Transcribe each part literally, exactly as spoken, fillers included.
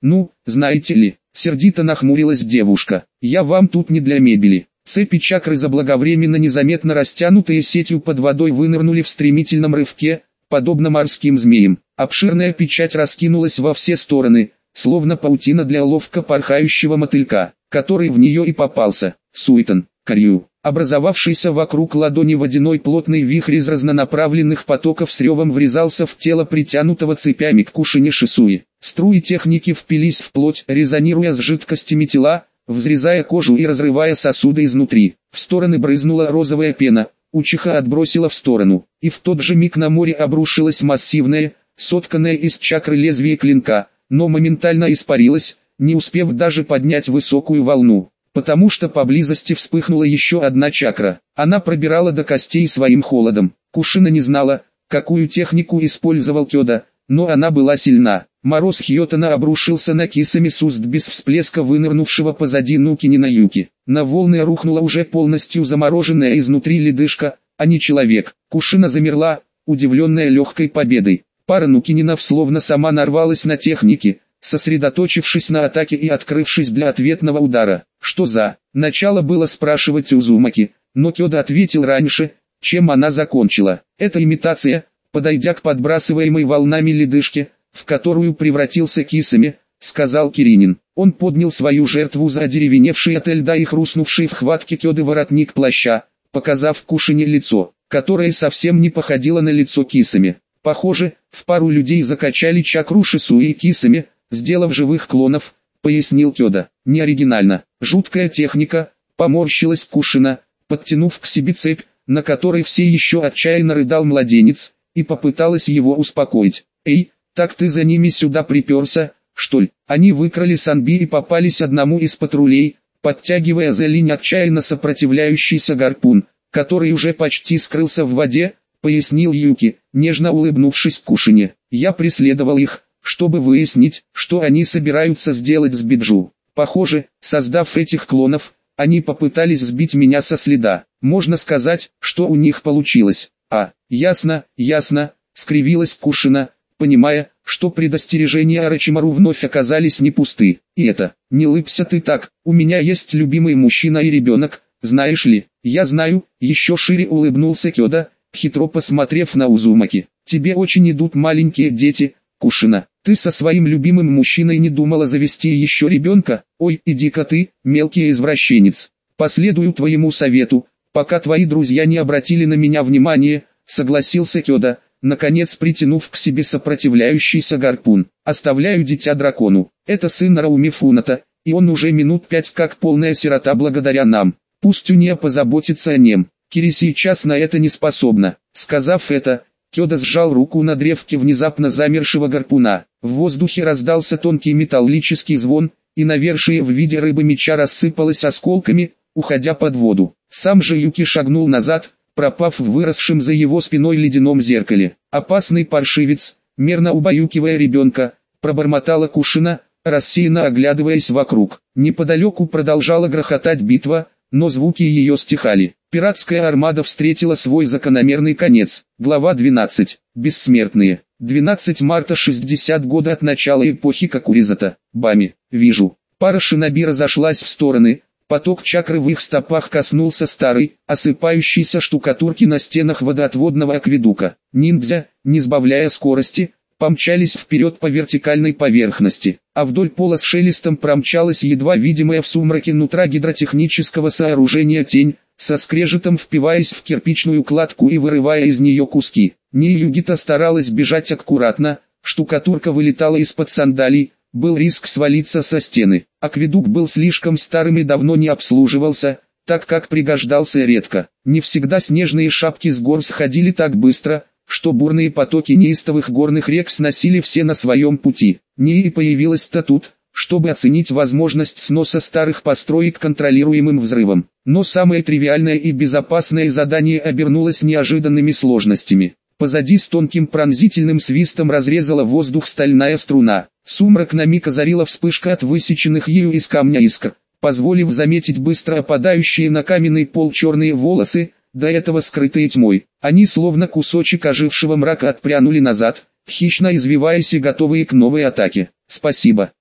Ну, знаете ли, сердито нахмурилась девушка, я вам тут не для мебели. Цепи чакры заблаговременно незаметно растянутые сетью под водой вынырнули в стремительном рывке, подобно морским змеям. Обширная печать раскинулась во все стороны, словно паутина для ловко порхающего мотылька, который в нее и попался. Суетон, корью, образовавшийся вокруг ладони водяной плотный вихрь из разнонаправленных потоков с ревом врезался в тело притянутого цепями к кушине Шисуи. Струи техники впились в плоть, резонируя с жидкостями тела, взрезая кожу и разрывая сосуды изнутри. В стороны брызнула розовая пена, учиха отбросила в сторону, и в тот же миг на море обрушилась массивная, сотканная из чакры лезвие клинка, но моментально испарилась, не успев даже поднять высокую волну, потому что поблизости вспыхнула еще одна чакра. Она пробирала до костей своим холодом. Кушина не знала, какую технику использовал Кёда, но она была сильна. Мороз Хьотана обрушился на Кисами с уст без всплеска вынырнувшего позади Нукинина Юки. На волны рухнула уже полностью замороженная изнутри ледышка, а не человек. Кушина замерла, удивленная легкой победой. Пара Нукининов словно сама нарвалась на техники, сосредоточившись на атаке и открывшись для ответного удара. Что за? Начало было спрашивать Узумаки, но Кёда ответил раньше, чем она закончила. Это имитация, подойдя к подбрасываемой волнами ледышке, в которую превратился Кисами, сказал Киринин. Он поднял свою жертву за одеревеневший от льда и хрустнувший в хватке Кёды воротник плаща, показав Кушине лицо, которое совсем не походило на лицо Кисами. Похоже, в пару людей закачали чакру Шисуи и Кисами, сделав живых клонов, пояснил Кёда. Не оригинально, жуткая техника, поморщилась Кушина, подтянув к себе цепь, на которой все еще отчаянно рыдал младенец, и попыталась его успокоить. Эй, так ты за ними сюда приперся, что ли? Они выкрали Санби и попались одному из патрулей, подтягивая за линь отчаянно сопротивляющийся гарпун, который уже почти скрылся в воде, пояснил Юки, нежно улыбнувшись Кушине. Я преследовал их, чтобы выяснить, что они собираются сделать с Биджу. Похоже, создав этих клонов, они попытались сбить меня со следа. Можно сказать, что у них получилось. А, ясно, ясно, скривилась Кушина, понимая, что предостережения Орочимару вновь оказались не пусты. И это, не лыбся ты так, у меня есть любимый мужчина и ребенок, знаешь ли. Я знаю, еще шире улыбнулся Кёда, хитро посмотрев на Узумаки. Тебе очень идут маленькие дети, Кушина. Ты со своим любимым мужчиной не думала завести еще ребенка? Ой, иди-ка ты, мелкий извращенец. Последую твоему совету, пока твои друзья не обратили на меня внимания, согласился Кёда, наконец притянув к себе сопротивляющийся гарпун. Оставляю дитя дракону. Это сын Рауми Фуната, и он уже минут пять как полная сирота благодаря нам. Пусть Уния позаботится о нем. Кири сейчас на это не способна. Сказав это, Кёда сжал руку на древке внезапно замершего гарпуна. В воздухе раздался тонкий металлический звон, и навершие в виде рыбы меча рассыпалось осколками, уходя под воду. Сам же Юки шагнул назад, пропав в выросшем за его спиной ледяном зеркале. Опасный паршивец, мерно убаюкивая ребенка, пробормотала Кушина, рассеянно оглядываясь вокруг. Неподалеку продолжала грохотать битва, но звуки ее стихали. Пиратская армада встретила свой закономерный конец. Глава двенадцать. Бессмертные. двенадцатого марта шестидесятого года от начала эпохи Какуризата. Бами. Вижу. Пара шиноби разошлась в стороны. Поток чакры в их стопах коснулся старой, осыпающейся штукатурки на стенах водоотводного акведука. Ниндзя, не сбавляя скорости, помчались вперед по вертикальной поверхности, а вдоль пола с шелестом промчалась едва видимая в сумраке нутра гидротехнического сооружения тень, со скрежетом впиваясь в кирпичную кладку и вырывая из нее куски. Ниюгита старалась бежать аккуратно, штукатурка вылетала из-под сандалий, был риск свалиться со стены. Акведук был слишком старым и давно не обслуживался, так как пригождался редко. Не всегда снежные шапки с гор сходили так быстро, что бурные потоки неистовых горных рек сносили все на своем пути. Нии появилась-то тут, чтобы оценить возможность сноса старых построек контролируемым взрывом. Но самое тривиальное и безопасное задание обернулось неожиданными сложностями. Позади с тонким пронзительным свистом разрезала воздух стальная струна. Сумрак на миг озарила вспышка от высеченных ею из камня искр, позволив заметить быстро опадающие на каменный пол черные волосы, до этого скрытые тьмой. Они словно кусочек ожившего мрака отпрянули назад, хищно извиваясь и готовые к новой атаке. «Спасибо»,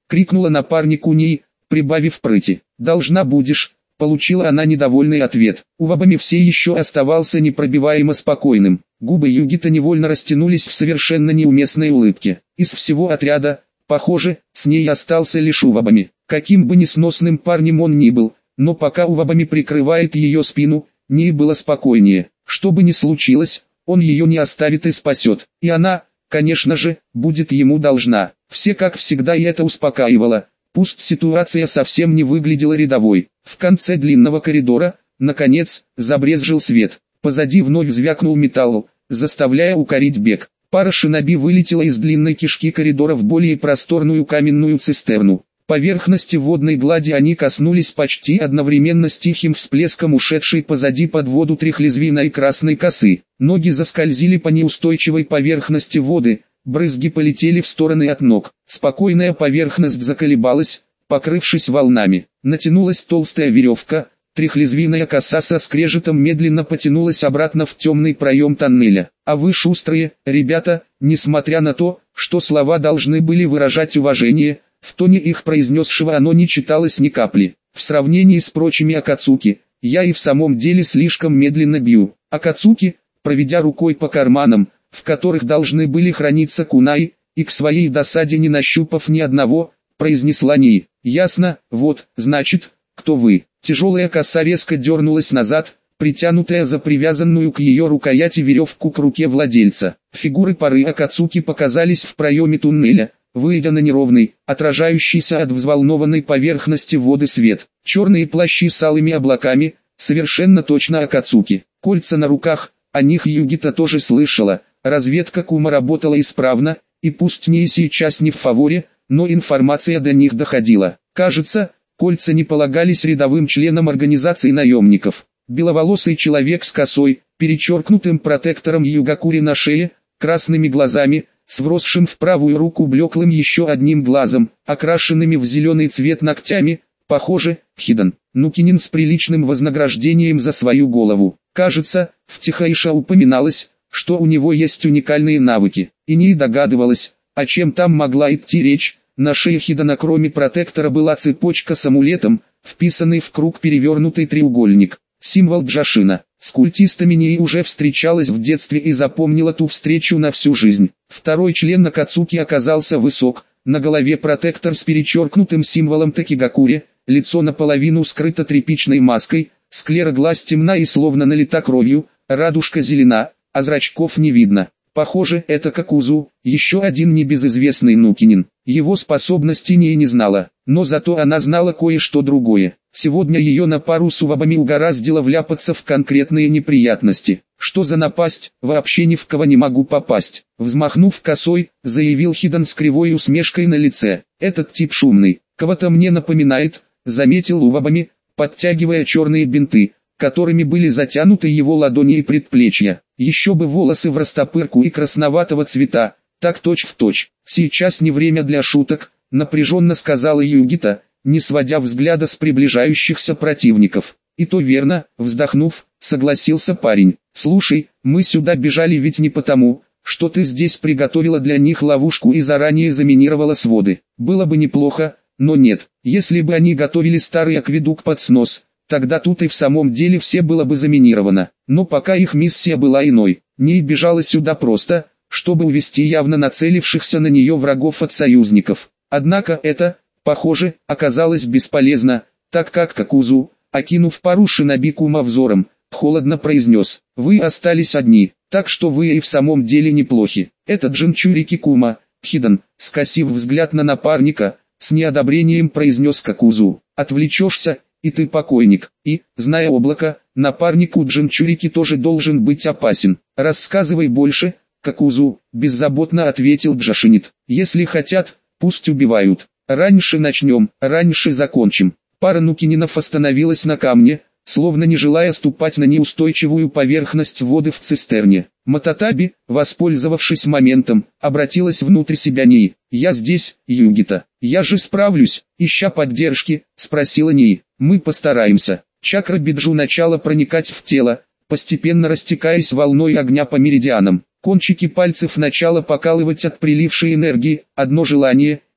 крикнула напарнику Нии, прибавив прыти. «Должна будешь», — получила она недовольный ответ. Увабами все еще оставался непробиваемо спокойным. Губы Югита невольно растянулись в совершенно неуместной улыбке. Из всего отряда, похоже, с ней остался лишь Увабами. Каким бы несносным парнем он ни был, но пока Увабами прикрывает ее спину, Нии было спокойнее. Что бы ни случилось, он ее не оставит и спасет. И она, конечно же, будет ему должна. Все как всегда и это успокаивало. Пусть ситуация совсем не выглядела рядовой. В конце длинного коридора, наконец, забрезжил свет. Позади вновь звякнул металл, заставляя укорить бег. Пара шиноби вылетела из длинной кишки коридора в более просторную каменную цистерну. Поверхности водной глади они коснулись почти одновременно с тихим всплеском ушедшей позади под воду трехлезвийной красной косы. Ноги заскользили по неустойчивой поверхности воды, брызги полетели в стороны от ног. Спокойная поверхность заколебалась, покрывшись волнами. Натянулась толстая веревка, трехлезвийная коса со скрежетом медленно потянулась обратно в темный проем тоннеля. А вы шустрые, ребята, несмотря на то, что слова должны были выражать уважение, в тоне их произнесшего оно не читалось ни капли. В сравнении с прочими Акацуки, я и в самом деле слишком медленно бью. Акацуки, проведя рукой по карманам, в которых должны были храниться кунаи, и к своей досаде не нащупав ни одного, произнесла Нии. «Ясно, вот, значит, кто вы». Тяжелая коса резко дернулась назад, притянутая за привязанную к ее рукояти веревку к руке владельца. Фигуры пары Акацуки показались в проеме туннеля, выйдя на неровный, отражающийся от взволнованной поверхности воды свет. Черные плащи с алыми облаками, совершенно точно Акацуки. Кольца на руках, о них Югита тоже слышала. Разведка Кума работала исправно, и пусть не сейчас не в фаворе, но информация до них доходила. Кажется, кольца не полагались рядовым членам организации наемников. Беловолосый человек с косой, перечеркнутым протектором Югакури на шее, красными глазами, с вросшим в правую руку блеклым еще одним глазом, окрашенными в зеленый цвет ногтями, похоже, Хидан. Нукинин с приличным вознаграждением за свою голову. Кажется, в Тихаиша упоминалось, что у него есть уникальные навыки, и не догадывалась, о чем там могла идти речь. На шее Хидана кроме протектора была цепочка с амулетом, вписанный в круг перевернутый треугольник, символ Джашина. С культистами Нии уже встречалась в детстве и запомнила ту встречу на всю жизнь. Второй член Акацуки оказался высок, на голове протектор с перечеркнутым символом Такигакури, лицо наполовину скрыто тряпичной маской, склера глаз темна и словно налита кровью, радужка зелена, а зрачков не видно. Похоже, это Какузу, еще один небезызвестный Нукинин. Его способности Нии не знала, но зато она знала кое-что другое. Сегодня ее на пару с Увабами угораздило вляпаться в конкретные неприятности. Что за напасть, вообще ни в кого не могу попасть. Взмахнув косой, заявил Хидан с кривой усмешкой на лице. Этот тип шумный, кого-то мне напоминает, заметил Увабами, подтягивая черные бинты, которыми были затянуты его ладони и предплечья. Еще бы волосы в растопырку и красноватого цвета, так точь-в-точь. Сейчас не время для шуток, напряженно сказала Югита, не сводя взгляда с приближающихся противников. И то верно, вздохнув, согласился парень. Слушай, мы сюда бежали ведь не потому, что ты здесь приготовила для них ловушку и заранее заминировала своды. Было бы неплохо, но нет. Если бы они готовили старый акведук под снос, тогда тут и в самом деле все было бы заминировано. Но пока их миссия была иной. Ней бежала сюда просто, чтобы увести явно нацелившихся на нее врагов от союзников. Однако это, похоже, оказалось бесполезно, так как Какузу, окинув пару шиноби Кума взором, холодно произнес: «Вы остались одни, так что вы и в самом деле неплохи». Этот Джинчурики Кума, Хидан, скосив взгляд на напарника, с неодобрением произнес Какузу: «Отвлечешься, и ты покойник». И, зная облако, напарнику Джинчурики тоже должен быть опасен. «Рассказывай больше, Какузу», беззаботно ответил Джашинит. «Если хотят, пусть убивают. Раньше начнем, раньше закончим». Пара Нукининов остановилась на камне, словно не желая ступать на неустойчивую поверхность воды в цистерне. Мататаби, воспользовавшись моментом, обратилась внутрь себя Нии. «Я здесь, Югита. Я же справлюсь», ища поддержки, спросила Нии. «Мы постараемся». Чакра Биджу начала проникать в тело, постепенно растекаясь волной огня по меридианам. Кончики пальцев начало покалывать от прилившей энергии, одно желание,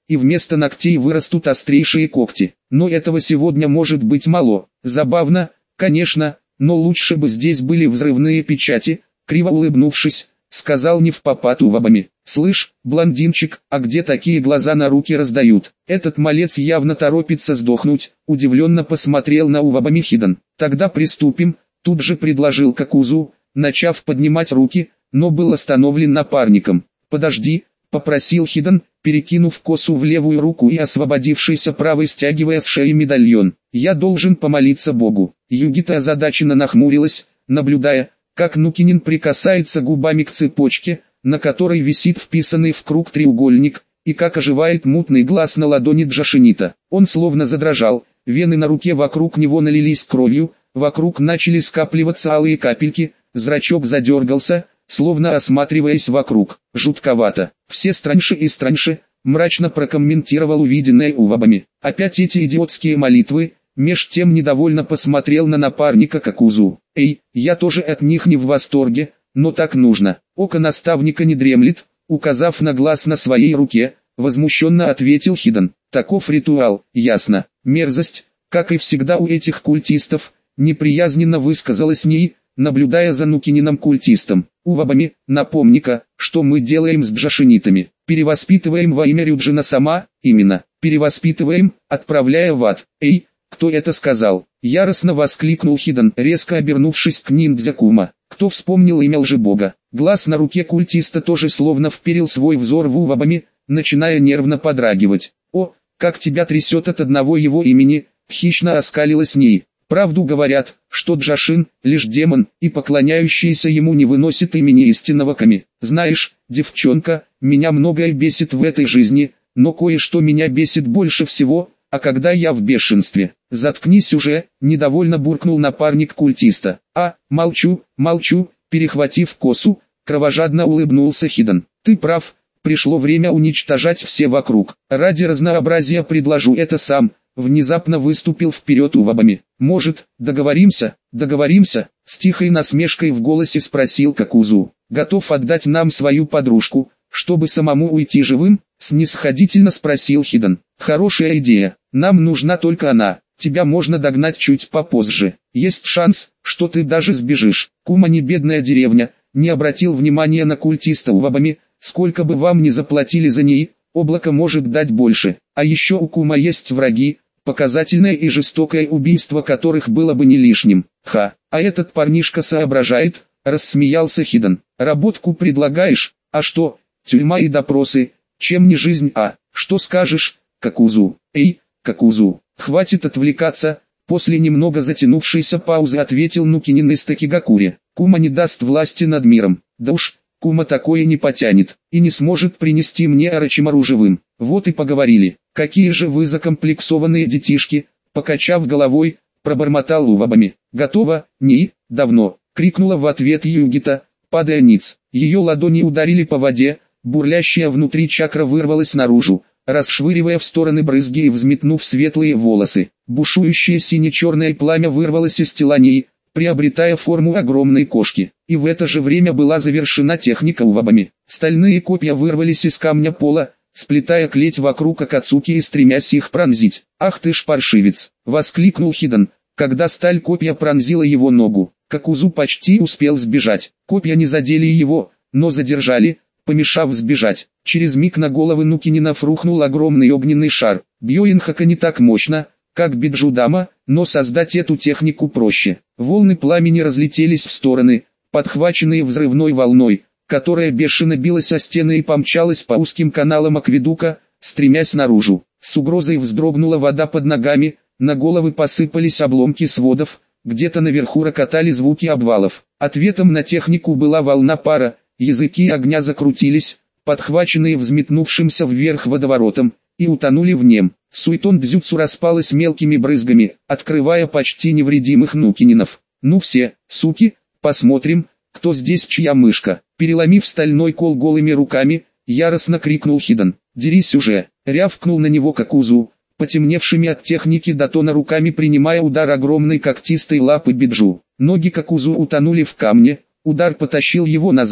и вместо ногтей вырастут острейшие когти. Но этого сегодня может быть мало. Забавно, конечно, но лучше бы здесь были взрывные печати, криво улыбнувшись, сказал невпопад Увабами. «Слышь, блондинчик, а где такие глаза на руки раздают? Этот малец явно торопится сдохнуть», удивленно посмотрел на Увабами Хидан. «Тогда приступим», тут же предложил Какузу, начав поднимать руки, но был остановлен напарником. «Подожди», попросил Хидан, перекинув косу в левую руку и освободившийся правой стягивая с шеи медальон. «Я должен помолиться Богу». Югита озадаченно нахмурилась, наблюдая, как Нукинин прикасается губами к цепочке, на которой висит вписанный в круг треугольник, и как оживает мутный глаз на ладони Джашинита. Он словно задрожал, вены на руке вокруг него налились кровью, вокруг начали скапливаться алые капельки, зрачок задергался, словно осматриваясь вокруг. «Жутковато. Все страньше и страньше», мрачно прокомментировал увиденное Увабами. «Опять эти идиотские молитвы», меж тем недовольно посмотрел на напарника Какузу. «Эй, я тоже от них не в восторге, но так нужно». Око наставника не дремлет, указав на глаз на своей руке, возмущенно ответил Хидан. «Таков ритуал, ясно. Мерзость, как и всегда у этих культистов», неприязненно высказалась Ней, наблюдая за Нукининым культистом. «Увабами, напомни-ка, что мы делаем с джашинитами? Перевоспитываем во имя Рюджина сама, именно, перевоспитываем, отправляя в ад». «Эй, кто это сказал?» Яростно воскликнул Хидан, резко обернувшись к ниндзя-кума. Кто вспомнил имя лжебога? Глаз на руке культиста тоже словно вперил свой взор в Увабами, начиная нервно подрагивать. «О, как тебя трясет от одного его имени!» Хищно оскалилась Ней. «Правду говорят, что Джашин – лишь демон, и поклоняющийся ему не выносит имени истинного Ками. Знаешь, девчонка, меня многое бесит в этой жизни, но кое-что меня бесит больше всего, а когда я в бешенстве». «Заткнись уже», – недовольно буркнул напарник культиста. «А, молчу, молчу», перехватив косу, кровожадно улыбнулся Хидан. «Ты прав, пришло время уничтожать все вокруг. Ради разнообразия предложу это сам», внезапно выступил вперед Увабами. «Может, договоримся, договоримся?» С тихой насмешкой в голосе спросил Какузу. «Готов отдать нам свою подружку, чтобы самому уйти живым?» Снисходительно спросил Хидан. «Хорошая идея, нам нужна только она, тебя можно догнать чуть попозже. Есть шанс, что ты даже сбежишь». Кума не бедная деревня, не обратил внимания на культиста Увабами, сколько бы вам ни заплатили за ней, облако может дать больше. А еще у Кума есть враги, показательное и жестокое убийство которых было бы не лишним. «Ха, а этот парнишка соображает», рассмеялся Хидан. «Работку предлагаешь? А что, тюрьма и допросы, чем не жизнь, а? Что скажешь, Какузу?» «Эй, Какузу, хватит отвлекаться», после немного затянувшейся паузы ответил Нукинин из Такигакури. «Кума не даст власти над миром. Да уж, Кума такое не потянет, и не сможет принести мне Орочимару живым. Вот и поговорили. Какие же вы закомплексованные детишки», покачав головой, пробормотал Увабами. «Готово, Ни, давно», крикнула в ответ Югита, падая ниц. Ее ладони ударили по воде, бурлящая внутри чакра вырвалась наружу, расшвыривая в стороны брызги и взметнув светлые волосы. Бушующее сине-черное пламя вырвалось из тела Нии, приобретая форму огромной кошки. И в это же время была завершена техника Увабами. Стальные копья вырвались из камня пола, сплетая клеть вокруг Акацуки и стремясь их пронзить. «Ах ты ж паршивец!» — воскликнул Хидан, когда сталь копья пронзила его ногу. Какузу почти успел сбежать. Копья не задели его, но задержали, помешав сбежать. Через миг на головы Нукининов рухнул огромный огненный шар. Бьёинхака не так мощно, как Биджудама, но создать эту технику проще. Волны пламени разлетелись в стороны, подхваченные взрывной волной, которая бешено билась о стены и помчалась по узким каналам акведука, стремясь наружу. С угрозой вздрогнула вода под ногами, на головы посыпались обломки сводов, где-то наверху рокотали звуки обвалов. Ответом на технику была волна пара, языки огня закрутились, подхваченные взметнувшимся вверх водоворотом, и утонули в нем. Суетон дзюцу распалась мелкими брызгами, открывая почти невредимых Нукининов. «Ну все, суки, посмотрим, кто здесь чья мышка». Переломив стальной кол голыми руками, яростно крикнул Хидан. «Дерись уже!» — рявкнул на него Какузу, потемневшими от техники датона руками принимая удар огромной когтистой лапы Биджу. Ноги Какузу утонули в камне, удар потащил его назад,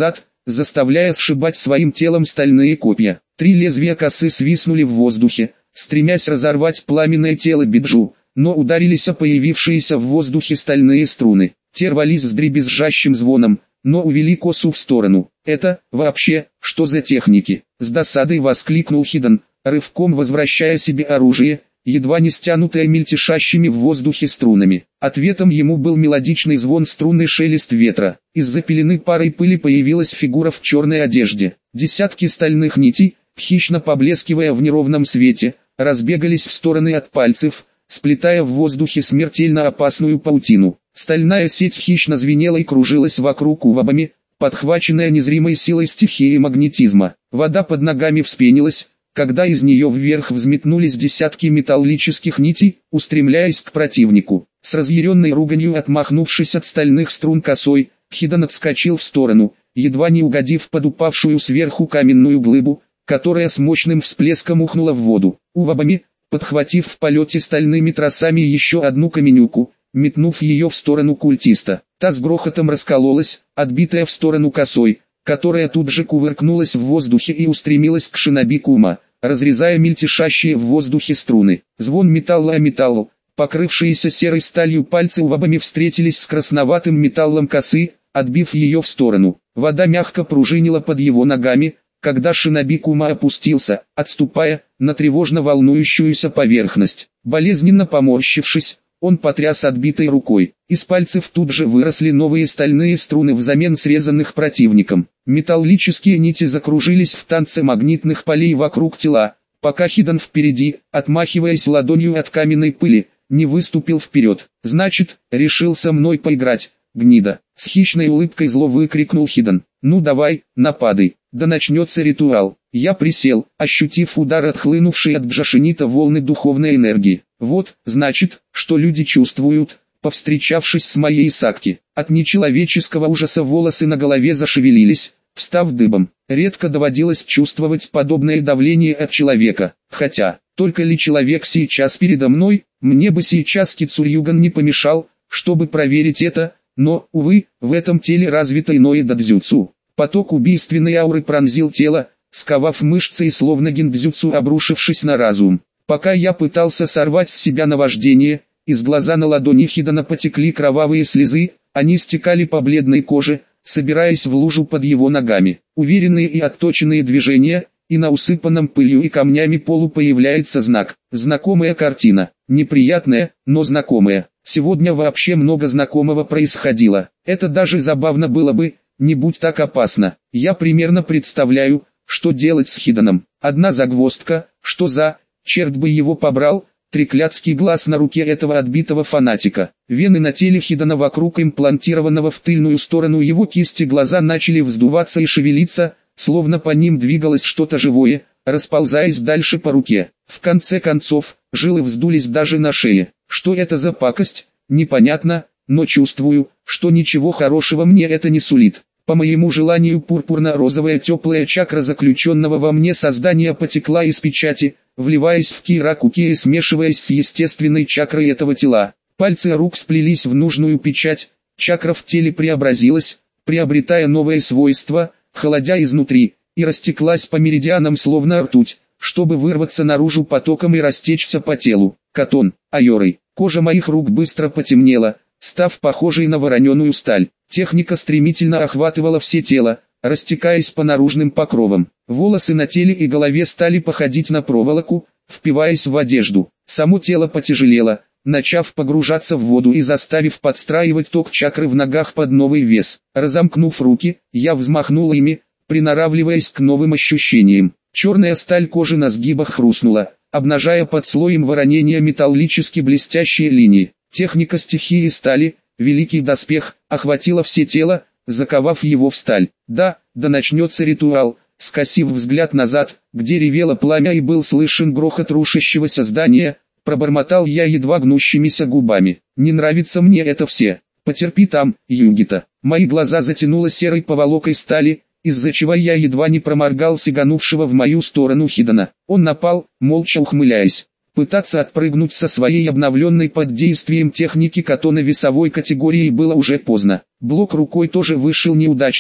заставляя сшибать своим телом стальные копья. Три лезвия косы свиснули в воздухе, стремясь разорвать пламенное тело Биджу, но ударились о появившиеся в воздухе стальные струны. Те рвались с дребезжащим звоном, но увели косу в сторону. «Это, вообще, что за техники?» — с досадой воскликнул Хиден, рывком возвращая себе оружие, едва не стянутое мельтешащими в воздухе струнами. Ответом ему был мелодичный звон струн и шелест ветра. Из-за пелены парой пыли появилась фигура в черной одежде. Десятки стальных нитей, хищно поблескивая в неровном свете, разбегались в стороны от пальцев, сплетая в воздухе смертельно опасную паутину. Стальная сеть хищно звенела и кружилась вокруг Увабами, подхваченная незримой силой стихии магнетизма. Вода под ногами вспенилась, когда из нее вверх взметнулись десятки металлических нитей, устремляясь к противнику. С разъяренной руганью отмахнувшись от стальных струн косой, Хиден отскочил в сторону, едва не угодив под упавшую сверху каменную глыбу, которая с мощным всплеском ухнула в воду. Увабами, подхватив в полете стальными тросами еще одну каменюку, метнув ее в сторону культиста. Та с грохотом раскололась, отбитая в сторону косой, которая тут же кувыркнулась в воздухе и устремилась к шиноби Кума, разрезая мельтешащие в воздухе струны. Звон металла о металл, покрывшиеся серой сталью пальцы Увабами встретились с красноватым металлом косы, отбив ее в сторону. Вода мягко пружинила под его ногами, когда шиноби Кума опустился, отступая на тревожно волнующуюся поверхность. Болезненно поморщившись, он потряс отбитой рукой. Из пальцев тут же выросли новые стальные струны взамен срезанных противником. Металлические нити закружились в танце магнитных полей вокруг тела, пока Хиден впереди, отмахиваясь ладонью от каменной пыли, не выступил вперед. «Значит, решил со мной поиграть, гнида!» С хищной улыбкой зло выкрикнул Хиден. «Ну давай, нападай, да начнется ритуал». Я присел, ощутив удар отхлынувшей от Джашинита волны духовной энергии. Вот, значит, что люди чувствуют, повстречавшись с моей Сакти. От нечеловеческого ужаса волосы на голове зашевелились, встав дыбом. Редко доводилось чувствовать подобное давление от человека. Хотя, только ли человек сейчас передо мной, мне бы сейчас Кицурьюган не помешал, чтобы проверить это, но, увы, в этом теле развито иное дадзюцу. Поток убийственной ауры пронзил тело, сковав мышцы и словно гиндзюцу обрушившись на разум. Пока я пытался сорвать с себя наваждение, из глаза на ладони Хидена потекли кровавые слезы, они стекали по бледной коже, собираясь в лужу под его ногами. Уверенные и отточенные движения, и на усыпанном пылью и камнями полу появляется знак. Знакомая картина, неприятная, но знакомая. Сегодня вообще много знакомого происходило. Это даже забавно было бы, не будь так опасно. Я примерно представляю, что делать с Хиденом. Одна загвоздка, что за, черт бы его побрал, треклятский глаз на руке этого отбитого фанатика. Вены на теле Хидена вокруг имплантированного в тыльную сторону его кисти глаза начали вздуваться и шевелиться, словно по ним двигалось что-то живое, расползаясь дальше по руке. В конце концов, жилы вздулись даже на шее. Что это за пакость, непонятно, но чувствую, что ничего хорошего мне это не сулит. По моему желанию пурпурно-розовая теплая чакра заключенного во мне создания потекла из печати, вливаясь в киракуки и смешиваясь с естественной чакрой этого тела. Пальцы рук сплелись в нужную печать, чакра в теле преобразилась, приобретая новые свойства, холодя изнутри, и растеклась по меридианам словно ртуть, чтобы вырваться наружу потоком и растечься по телу. Катон, айорой. Кожа моих рук быстро потемнела, став похожей на вороненую сталь. Техника стремительно охватывала все тело, растекаясь по наружным покровам. Волосы на теле и голове стали походить на проволоку, впиваясь в одежду. Само тело потяжелело, начав погружаться в воду и заставив подстраивать ток чакры в ногах под новый вес. Разомкнув руки, я взмахнул ими, приноравливаясь к новым ощущениям. Черная сталь кожи на сгибах хрустнула, обнажая под слоем воронения металлически блестящие линии. Техника стихии стали, великий доспех, охватила все тело, заковав его в сталь. Да, да начнется ритуал. Скосив взгляд назад, где ревело пламя и был слышен грохот рушащегося здания, пробормотал я едва гнущимися губами. Не нравится мне это все. Потерпи там, Югита. Мои глаза затянуло серой поволокой стали, из-за чего я едва не проморгал сиганувшего в мою сторону Хидена. Он напал, молча ухмыляясь. Пытаться отпрыгнуть со своей обновленной под действием техники катона весовой категории было уже поздно. Блок рукой тоже вышел неудачным,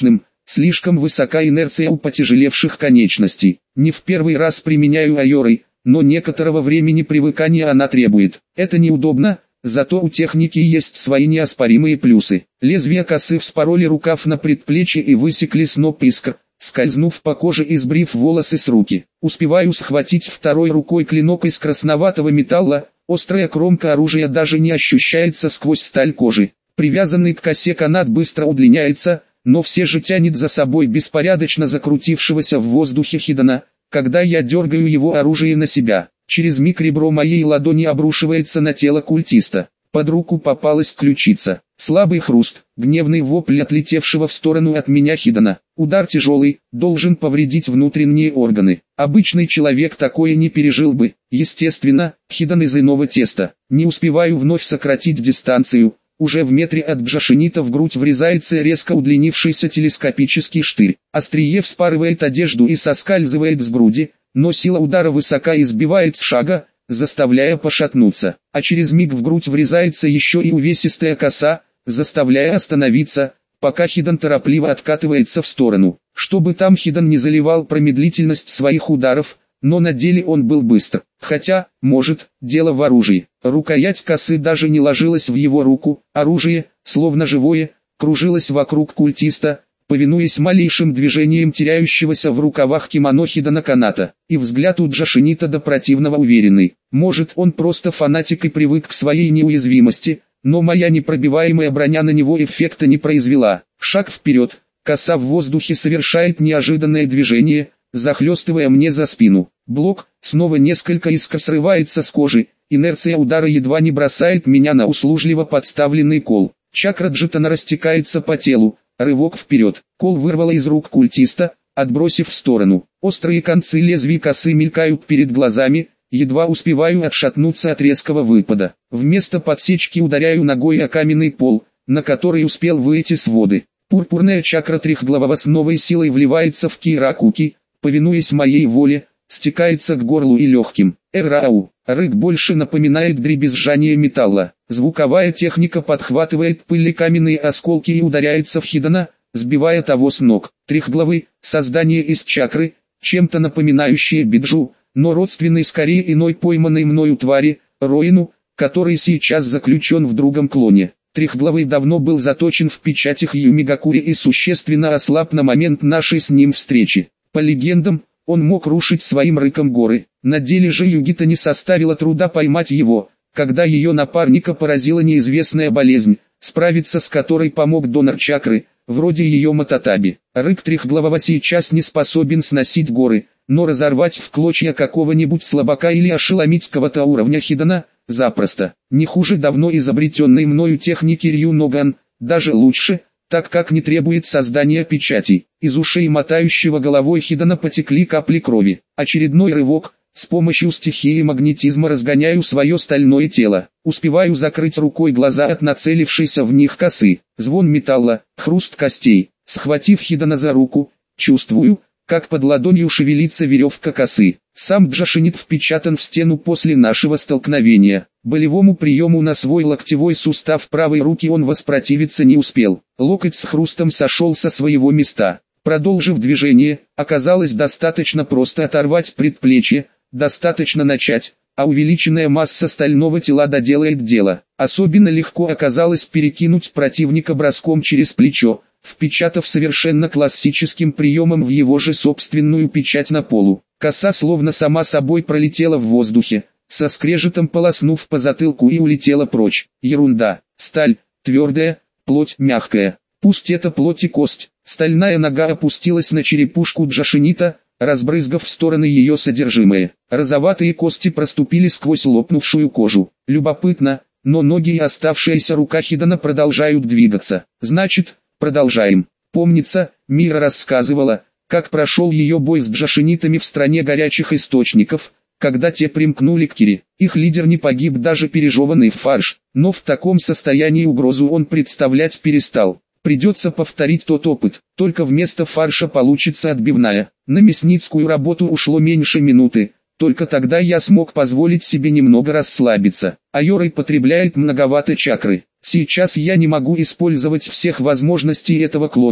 Слишком высока инерция у потяжелевших конечностей. Не в первый раз применяю айоры, но некоторого времени привыкания она требует. Это неудобно, зато у техники есть свои неоспоримые плюсы. Лезвия косы вспороли рукав на предплечье и высекли сноп искр, скользнув по коже и сбрив волосы с руки. Успеваю схватить второй рукой клинок из красноватого металла, острая кромка оружия даже не ощущается сквозь сталь кожи. Привязанный к косе канат быстро удлиняется, но все же тянет за собой беспорядочно закрутившегося в воздухе Хидана, когда я дергаю его оружие на себя. Через миг ребро моей ладони обрушивается на тело культиста. Под руку попалась ключица. Слабый хруст, гневный вопль отлетевшего в сторону от меня Хидана. Удар тяжелый, должен повредить внутренние органы. Обычный человек такое не пережил бы. Естественно, Хидан из иного теста. Не успеваю вновь сократить дистанцию. Уже в метре от Джашинита в грудь врезается резко удлинившийся телескопический штырь. Острие вспарывает одежду и соскальзывает с груди, но сила удара высока и сбивает с шага, заставляя пошатнуться. А через миг в грудь врезается еще и увесистая коса, заставляя остановиться, пока Хидан торопливо откатывается в сторону. Чтобы там Хидан не заливал про медлительность своих ударов, но на деле он был быстр. Хотя, может, дело в оружии. Рукоять косы даже не ложилась в его руку, оружие, словно живое, кружилось вокруг культиста, повинуясь малейшим движениям теряющегося в рукавах кимоно Хидана каната. И взгляд у Джашинита до противного уверенный. Может, он просто фанатик и привык к своей неуязвимости, но моя непробиваемая броня на него эффекта не произвела. Шаг вперед, коса в воздухе совершает неожиданное движение, захлестывая мне за спину. Блок, снова несколько искр срывается с кожи, инерция удара едва не бросает меня на услужливо подставленный кол. Чакра Джитана растекается по телу, рывок вперед. Кол вырвало из рук культиста, отбросив в сторону. Острые концы лезвий косы мелькают перед глазами, едва успеваю отшатнуться от резкого выпада. Вместо подсечки ударяю ногой о каменный пол, на который успел выйти с воды. Пурпурная чакра трехглавого с новой силой вливается в Киракуки, повинуясь моей воле, стекается к горлу и легким. Эрау. Рык больше напоминает дребезжание металла. Звуковая техника подхватывает пыль и каменные осколки и ударяется в Хидана, сбивая того с ног. Трехглавый, создание из чакры, чем-то напоминающее биджу, но родственный скорее иной пойманной мною твари, Роину, который сейчас заключен в другом клоне. Трехглавый давно был заточен в печатях Юмигакури и существенно ослаб на момент нашей с ним встречи. По легендам, он мог рушить своим рыком горы. На деле же Югита не составило труда поймать его, когда ее напарника поразила неизвестная болезнь, справиться с которой помог донор чакры, вроде ее Мататаби. Рык трехглавого сейчас не способен сносить горы, но разорвать в клочья какого-нибудь слабака или ошеломить кого-то уровня Хидана – запросто. Не хуже давно изобретенной мною техники Рюноган, даже лучше, так как не требует создания печатей. Из ушей мотающего головой Хидана потекли капли крови. Очередной рывок, с помощью стихии магнетизма разгоняю свое стальное тело. Успеваю закрыть рукой глаза от нацелившейся в них косы. Звон металла, хруст костей. Схватив Хидана за руку, чувствую, как под ладонью шевелится веревка косы. Сам Джашинит впечатан в стену после нашего столкновения. Болевому приему на свой локтевой сустав правой руки он воспротивиться не успел. Локоть с хрустом сошел со своего места. Продолжив движение, оказалось достаточно просто оторвать предплечье, достаточно начать, а увеличенная масса стального тела доделает дело. Особенно легко оказалось перекинуть противника броском через плечо, впечатав совершенно классическим приемом в его же собственную печать на полу. Коса словно сама собой пролетела в воздухе, со скрежетом полоснув по затылку и улетела прочь. Ерунда. Сталь, твердая, плоть мягкая. Пусть это плоть и кость. Стальная нога опустилась на черепушку Джашинита, разбрызгав в стороны ее содержимое. Розоватые кости проступили сквозь лопнувшую кожу. Любопытно, но ноги и оставшаяся рука Хидана продолжают двигаться. Значит, продолжаем. Помнится, Мира рассказывала, как прошел ее бой с джашинитами в стране горячих источников, когда те примкнули к Кире. Их лидер не погиб, даже пережеванный в фарш, но в таком состоянии угрозу он представлять перестал. Придется повторить тот опыт, только вместо фарша получится отбивная. На мясницкую работу ушло меньше минуты, только тогда я смог позволить себе немного расслабиться. Айорой потребляет многовато чакры. Сейчас я не могу использовать всех возможностей этого клона,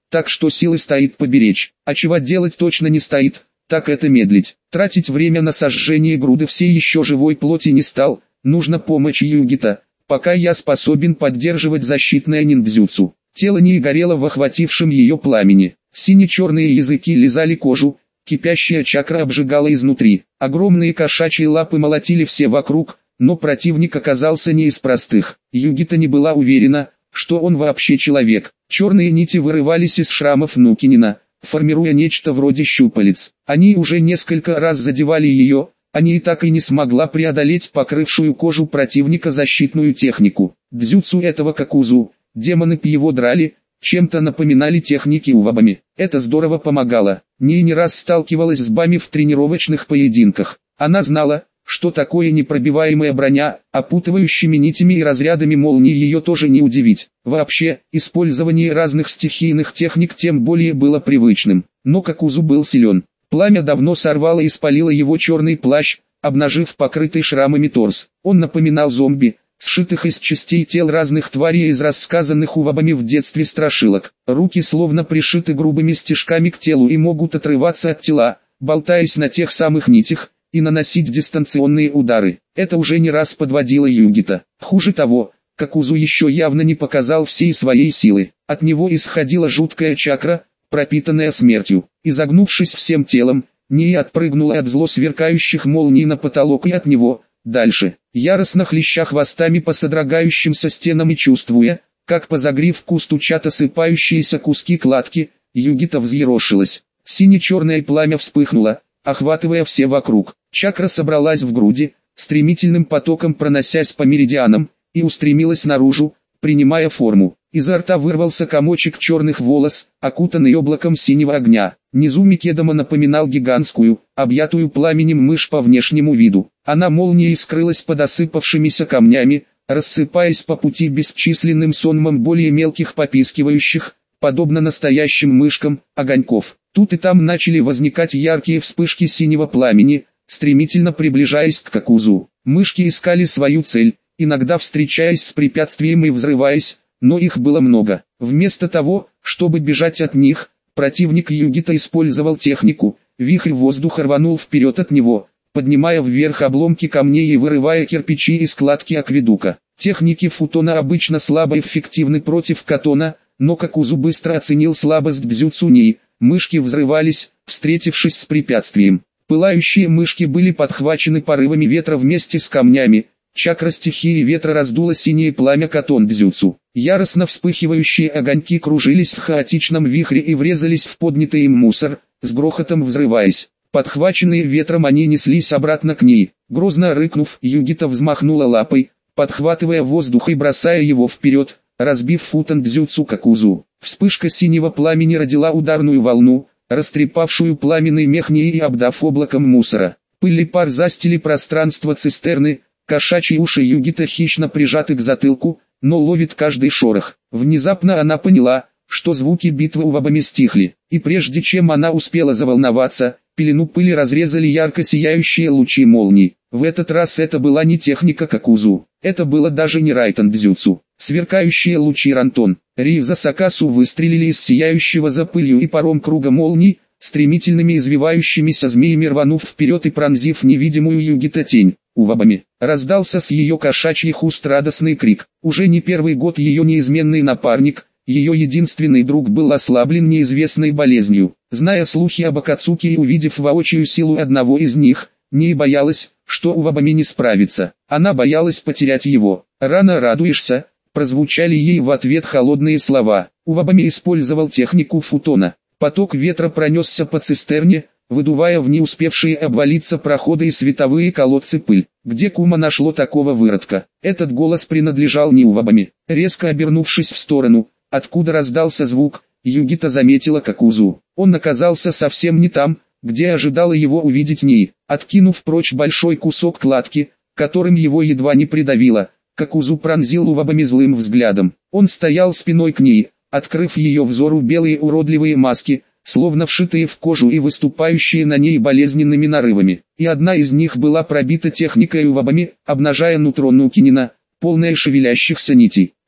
так что силы стоит поберечь, а чего делать точно не стоит, так это медлить. Тратить время на сожжение груды всей еще живой плоти не стал, нужно помочь Югита, пока я способен поддерживать защитное ниндзюцу. Тело не горело в охватившем ее пламени, сине-черные языки лизали кожу, кипящая чакра обжигала изнутри, огромные кошачьи лапы молотили все вокруг, но противник оказался не из простых. Югита не была уверена, что он вообще человек. Черные нити вырывались из шрамов Нукинина, формируя нечто вроде щупалец. Они уже несколько раз задевали ее, а и так и не смогла преодолеть покрывшую кожу противника защитную технику. Дзюцу этого Какузу, демоны его драли, чем-то напоминали техники Увабами. Это здорово помогало. Ней не раз сталкивалась с Бами в тренировочных поединках. Она знала, что такое непробиваемая броня, опутывающими нитями и разрядами молнии ее тоже не удивить. Вообще, использование разных стихийных техник тем более было привычным. Но Какузу был силен. Пламя давно сорвало и спалило его черный плащ, обнажив покрытый шрамами торс. Он напоминал зомби, сшитых из частей тел разных тварей из рассказанных Увабами в детстве страшилок. Руки словно пришиты грубыми стежками к телу и могут отрываться от тела, болтаясь на тех самых нитях, и наносить дистанционные удары. Это уже не раз подводило Югита. Хуже того, Какузу еще явно не показал всей своей силы. От него исходила жуткая чакра, пропитанная смертью. Изогнувшись всем телом, Ния отпрыгнула от зло сверкающих молний на потолок и от него, дальше, яростно хлеща хвостами по содрогающимся стенам и чувствуя, как по загривку стучат осыпающиеся куски кладки, Югита взъерошилась. Сине-черное пламя вспыхнуло, охватывая все вокруг. Чакра собралась в груди, стремительным потоком проносясь по меридианам, и устремилась наружу, принимая форму. Изо рта вырвался комочек черных волос, окутанный облаком синего огня. Низу Микедама напоминал гигантскую, объятую пламенем мышь по внешнему виду. Она молнией скрылась под осыпавшимися камнями, рассыпаясь по пути бесчисленным сонмом более мелких попискивающих, подобно настоящим мышкам, огоньков. Тут и там начали возникать яркие вспышки синего пламени, стремительно приближаясь к Какузу. Мышки искали свою цель, иногда встречаясь с препятствием и взрываясь, но их было много. Вместо того, чтобы бежать от них, противник Югита использовал технику, вихрь воздуха рванул вперед от него, поднимая вверх обломки камней и вырывая кирпичи из кладки акведука. Техники Футона обычно слабо эффективны против Катона, но Какузу быстро оценил слабость дзюцу Нии. Мышки взрывались, встретившись с препятствием. Пылающие мышки были подхвачены порывами ветра вместе с камнями. Чакра стихии ветра раздула синее пламя Катон-дзюцу. Яростно вспыхивающие огоньки кружились в хаотичном вихре и врезались в поднятый им мусор, с грохотом взрываясь. Подхваченные ветром они неслись обратно к ней. Грозно рыкнув, Югита взмахнула лапой, подхватывая воздух и бросая его вперед, разбив футон дзюцу Какузу. Вспышка синего пламени родила ударную волну, растрепавшую пламенный мех Нии и обдав облаком мусора. Пыль и пар застили пространство цистерны, кошачьи уши Югита хищно прижаты к затылку, но ловит каждый шорох. Внезапно она поняла, что звуки битвы Увабами стихли, и прежде чем она успела заволноваться, пелену пыли разрезали ярко сияющие лучи молний. В этот раз это была не техника Какузу, это было даже не райтан-дзюцу. Сверкающие лучи Рантон, Ривза Сакасу выстрелили из сияющего за пылью и паром круга молний, стремительными извивающимися змеями рванув вперед и пронзив невидимую Югита тень. Увабами. Раздался с ее кошачьих уст радостный крик. Уже не первый год ее неизменный напарник, ее единственный друг был ослаблен неизвестной болезнью. Зная слухи об Акацуки и увидев воочию силу одного из них, Нии боялась, что Увабами не справится. Она боялась потерять его. «Рано радуешься», прозвучали ей в ответ холодные слова. Увабами использовал технику Футона. Поток ветра пронесся по цистерне, выдувая в не успевшие обвалиться проходы и световые колодцы пыль. Где Кума нашло такого выродка? Этот голос принадлежал не Увабами. Резко обернувшись в сторону, откуда раздался звук, Югита заметила Какузу. Он оказался совсем не там, где ожидала его увидеть Нии. Откинув прочь большой кусок кладки, которым его едва не придавило, Какузу пронзил Увабами злым взглядом. Он стоял спиной к ней, открыв ее взору белые уродливые маски, словно вшитые в кожу и выступающие на ней болезненными нарывами. И одна из них была пробита техникой Увабами, обнажая нутро Нукинина, полное шевелящихся нитей.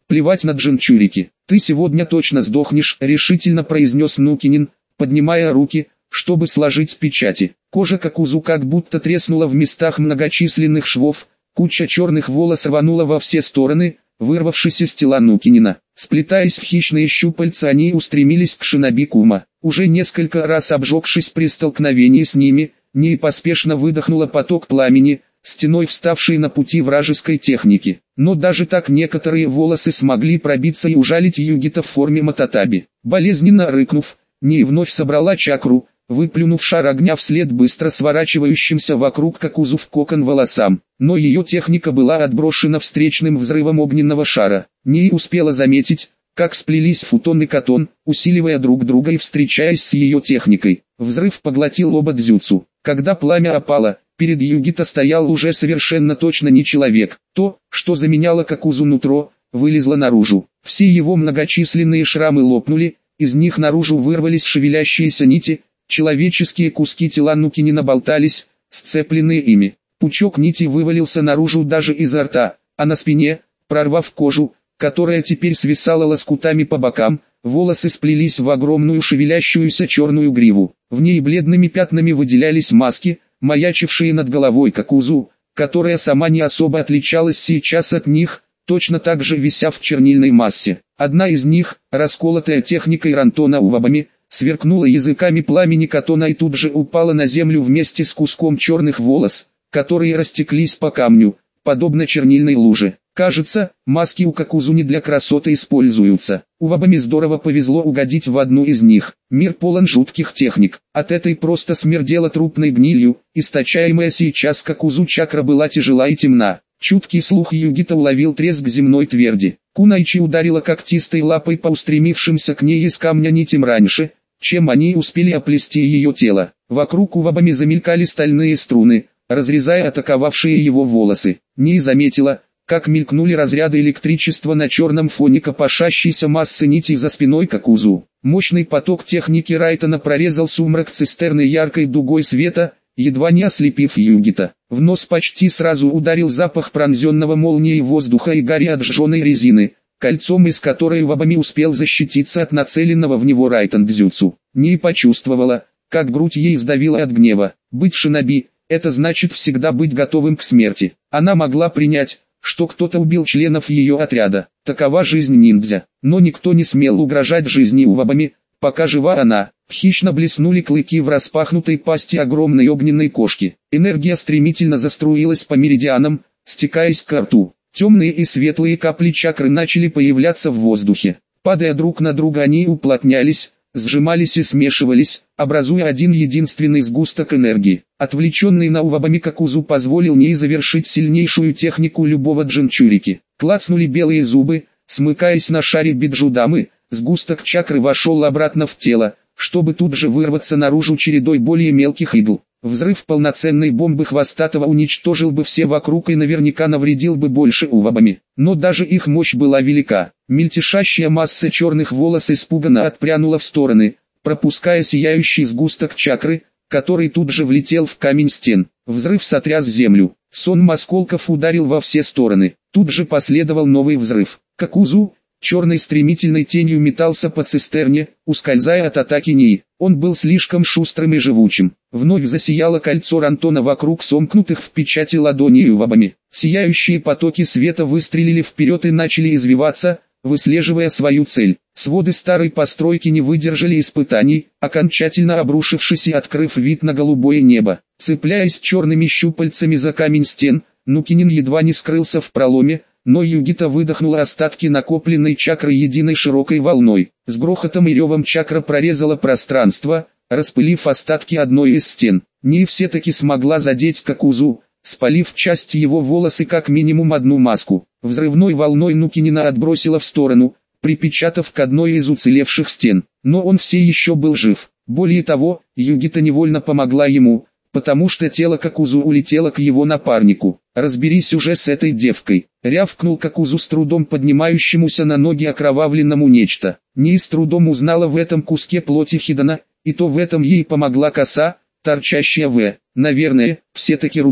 Плевать на джинчурики. Ты сегодня точно сдохнешь, решительно произнес Нукинин, поднимая руки, чтобы сложить печати. Кожа Какузу как будто треснула в местах многочисленных швов, куча черных волос рванула во все стороны, вырвавшись из тела Нукинина. Сплетаясь в хищные щупальца, они устремились к шиноби Кума. Уже несколько раз обжегшись при столкновении с ними, Нии поспешно выдохнула поток пламени, стеной вставшей на пути вражеской техники. Но даже так некоторые волосы смогли пробиться и ужалить Югита в форме Мататаби. Болезненно рыкнув, Нии вновь собрала чакру, выплюнув шар огня вслед быстро сворачивающимся вокруг Какузу в кокон волосам. Но ее техника была отброшена встречным взрывом огненного шара. Нии успела заметить, как сплелись Футон и Катон, усиливая друг друга и встречаясь с ее техникой. Взрыв поглотил оба дзюцу. Когда пламя опало, перед Югита стоял уже совершенно точно не человек. То, что заменяло Какузу нутро, вылезло наружу. Все его многочисленные шрамы лопнули, из них наружу вырвались шевелящиеся нити, человеческие куски тела Нукинина болтались, сцепленные ими. Пучок нити вывалился наружу даже изо рта, а на спине, прорвав кожу, которая теперь свисала лоскутами по бокам, волосы сплелись в огромную шевелящуюся черную гриву. В ней бледными пятнами выделялись маски, маячившие над головой Какузу, которая сама не особо отличалась сейчас от них, точно так же вися в чернильной массе. Одна из них, расколотая техникой Рантона Увабами, сверкнула языками пламени Катона и тут же упала на землю вместе с куском черных волос, которые растеклись по камню, подобно чернильной луже. Кажется, маски у Какузу не для красоты используются. Увабами здорово повезло угодить в одну из них. Мир полон жутких техник. От этой просто смердело трупной гнилью, источаемая сейчас Какузу чакра была тяжела и темна. Чуткий слух Югита уловил треск земной тверди. Кунайчи ударила когтистой лапой по устремившимся к ней из камня нитям раньше, чем они успели оплести ее тело. Вокруг Увабами замелькали стальные струны, разрезая атаковавшие его волосы. Ней заметила, как мелькнули разряды электричества на черном фоне копошащейся массы нитей за спиной Какузу. Мощный поток техники Райтона прорезал сумрак цистерны яркой дугой света, едва не ослепив Югита. В нос почти сразу ударил запах пронзенного молнией воздуха и гари от сжженной резины, кольцом из которой Увабами успел защититься от нацеленного в него Райтон-дзюцу. Ней почувствовала, как грудь ей сдавила от гнева. Быть шиноби – это значит всегда быть готовым к смерти. Она могла принять, что кто-то убил членов ее отряда. Такова жизнь ниндзя. Но никто не смел угрожать жизни Увабами, пока жива она. Хищно блеснули клыки в распахнутой пасти огромной огненной кошки. Энергия стремительно заструилась по меридианам, стекаясь к рту. Темные и светлые капли чакры начали появляться в воздухе. Падая друг на друга, они уплотнялись, сжимались и смешивались, образуя один единственный сгусток энергии. Отвлеченный на Увабами Какузу позволил Ней завершить сильнейшую технику любого джинчурики. Клацнули белые зубы, смыкаясь на шаре Биджудамы, сгусток чакры вошел обратно в тело, чтобы тут же вырваться наружу чередой более мелких игл. Взрыв полноценной бомбы Хвостатого уничтожил бы все вокруг и наверняка навредил бы больше Увабами. Но даже их мощь была велика. Мельтешащая масса черных волос испуганно отпрянула в стороны, пропуская сияющий сгусток чакры, который тут же влетел в камень стен. Взрыв сотряс землю. Сон осколков ударил во все стороны. Тут же последовал новый взрыв. Какузу, черной стремительной тенью метался по цистерне, ускользая от атаки Нии. Он был слишком шустрым и живучим. Вновь засияло кольцо Рантона вокруг сомкнутых в печати ладоней Увабами. Сияющие потоки света выстрелили вперед и начали извиваться, выслеживая свою цель. Своды старой постройки не выдержали испытаний, окончательно обрушившись и открыв вид на голубое небо. Цепляясь черными щупальцами за камень стен, Нукинин едва не скрылся в проломе, но Югита выдохнула остатки накопленной чакры единой широкой волной. С грохотом и ревом чакра прорезала пространство, распылив остатки одной из стен. Ней все-таки смогла задеть Какузу, спалив часть его волосы как минимум одну маску. Взрывной волной Нукинина отбросила в сторону, припечатав к одной из уцелевших стен. Но он все еще был жив. Более того, Югита невольно помогла ему, потому что тело Какузу улетело к его напарнику. «Разберись уже с этой девкой», — рявкнул Какузу с трудом поднимающемуся на ноги окровавленному нечто. Ней с трудом узнала в этом куске плоти Хидана, и то в этом ей помогла коса, торчащая в, наверное, все-таки руке.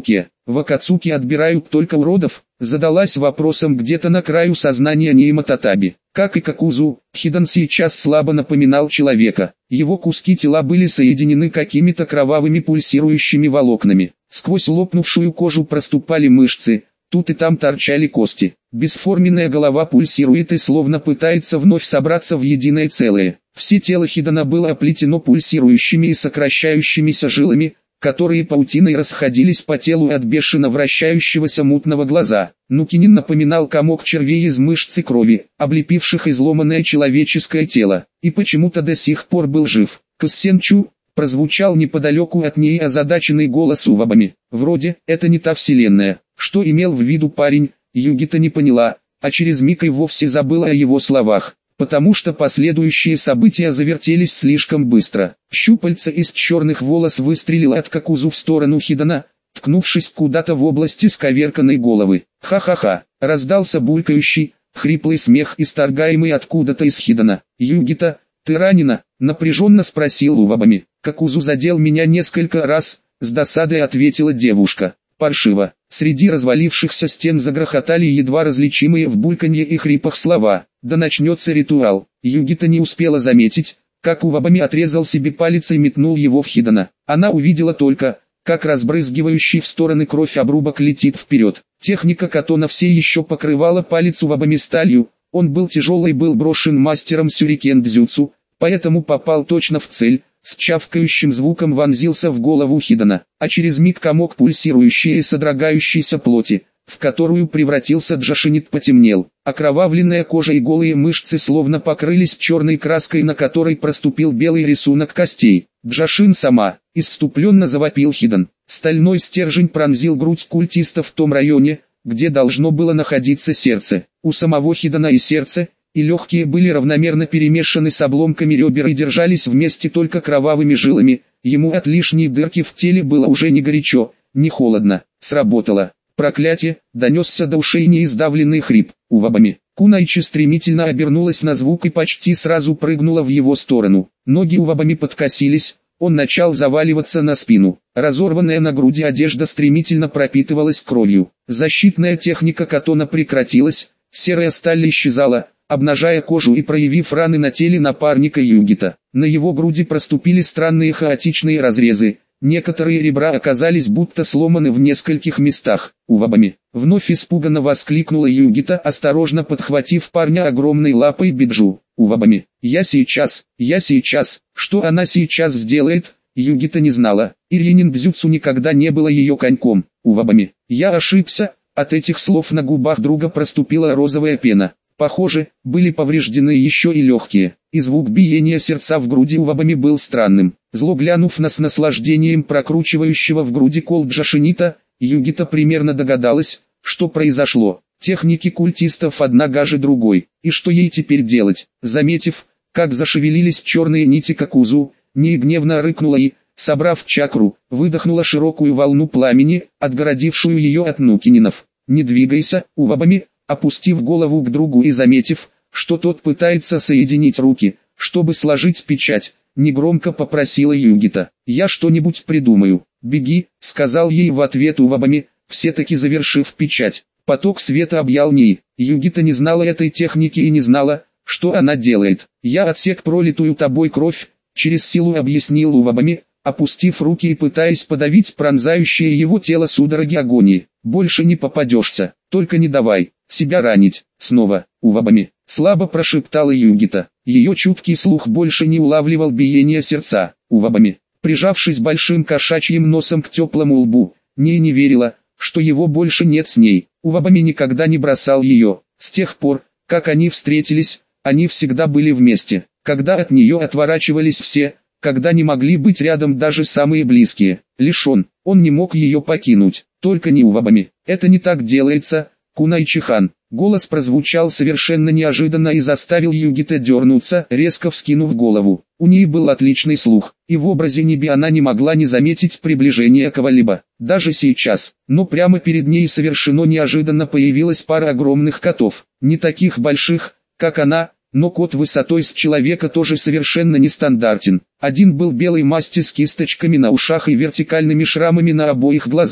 В Акацуки отбирают только уродов? Задалась вопросом где-то на краю сознания Ниима Татаби. Как и Какузу, Хидан сейчас слабо напоминал человека. Его куски тела были соединены какими-то кровавыми пульсирующими волокнами. Сквозь лопнувшую кожу проступали мышцы, тут и там торчали кости. Бесформенная голова пульсирует и словно пытается вновь собраться в единое целое. Все тело Хидана было оплетено пульсирующими и сокращающимися жилами, которые паутиной расходились по телу от бешено вращающегося мутного глаза. Нукинин напоминал комок червей из мышц и крови, облепивших изломанное человеческое тело, и почему-то до сих пор был жив. «Кассенчу», прозвучал неподалеку от ней озадаченный голос Увабами. Вроде, это не та вселенная. Что имел в виду парень, Югита не поняла, а через миг и вовсе забыла о его словах, потому что последующие события завертелись слишком быстро. Щупальце из черных волос выстрелило от Какузу в сторону Хидана, ткнувшись куда-то в области сковерканной головы. «Ха-ха-ха!» — раздался булькающий, хриплый смех, исторгаемый откуда-то из Хидана. «Югита, ты ранена?» — напряженно спросил Увабами. «Какузу задел меня несколько раз», — с досадой ответила девушка. «Паршиво». Среди развалившихся стен загрохотали едва различимые в бульканье и хрипах слова. «Да начнется ритуал». Югита не успела заметить, как Увабами отрезал себе палец и метнул его в Хидана. Она увидела только, как разбрызгивающий в стороны кровь обрубок летит вперед. Техника Катона все еще покрывала палец Увабами сталью. Он был тяжелый, был брошен мастером сюрикен-дзюцу, поэтому попал точно в цель. С чавкающим звуком вонзился в голову Хидана, а через миг комок пульсирующей и содрогающейся плоти, в которую превратился Джашинит, потемнел. Окровавленная кожа и голые мышцы словно покрылись черной краской, на которой проступил белый рисунок костей. «Джашин сама!» — исступленно завопил Хидан. Стальной стержень пронзил грудь культиста в том районе, где должно было находиться сердце. У самого Хидана и сердце, и легкие были равномерно перемешаны с обломками ребер и держались вместе только кровавыми жилами. Ему от лишней дырки в теле было уже не горячо, не холодно. Сработало. «Проклятие!» — донесся до ушей неиздавленный хрип. Увабами. Кунайчи стремительно обернулась на звук и почти сразу прыгнула в его сторону. Ноги Увабами подкосились, он начал заваливаться на спину. Разорванная на груди одежда стремительно пропитывалась кровью. Защитная техника Катона прекратилась, серая сталь исчезала, обнажая кожу и проявив раны на теле напарника Югита. На его груди проступили странные хаотичные разрезы, некоторые ребра оказались будто сломаны в нескольких местах. Увабами. Вновь испуганно воскликнула Югита, осторожно подхватив парня огромной лапой биджу. Увабами. «Я сейчас, я сейчас». Что она сейчас сделает, Югита не знала. Ирьянин дзюцу никогда не было ее коньком. Увабами. «Я ошибся». От этих слов на губах друга проступила розовая пена. Похоже, были повреждены еще и легкие, и звук биения сердца в груди Увабами был странным. Зло глянув на с наслаждением прокручивающего в груди кол Джашинита, Югита примерно догадалась, что произошло. Техники культистов одна гаже другой, и что ей теперь делать? Заметив, как зашевелились черные нити Какузу, Nii гневно рыкнула и, собрав чакру, выдохнула широкую волну пламени, отгородившую ее от Нукининов. «Не двигайся, Увабами», опустив голову к другу и заметив, что тот пытается соединить руки, чтобы сложить печать, негромко попросила Югита. «Я что-нибудь придумаю». «Беги», — сказал ей в ответ Увабами, все-таки завершив печать. Поток света объял Nii. Югита не знала этой техники и не знала, что она делает. «Я отсек пролитую тобой кровь», — через силу объяснил Увабами, опустив руки и пытаясь подавить пронзающее его тело судороги агонии. «Больше не попадешься, только не давай себя ранить». Снова, Увабами, слабо прошептала Югита. Ее чуткий слух больше не улавливал биение сердца. Увабами, прижавшись большим кошачьим носом к теплому лбу, Nii не верила, что его больше нет с ней. Увабами никогда не бросал ее. С тех пор, как они встретились, они всегда были вместе. Когда от нее отворачивались все, когда не могли быть рядом даже самые близкие. Лишь он, он не мог ее покинуть. Только не Увабами. «Это не так делается, Кунайчи-хан». Голос прозвучал совершенно неожиданно и заставил Югита дернуться, резко вскинув голову. У нее был отличный слух, и в образе Неби она не могла не заметить приближения кого-либо. Даже сейчас, но прямо перед ней совершенно неожиданно появилась пара огромных котов. Не таких больших, как она, но кот высотой с человека тоже совершенно нестандартен. Один был белой масти с кисточками на ушах и вертикальными шрамами на обоих глазах.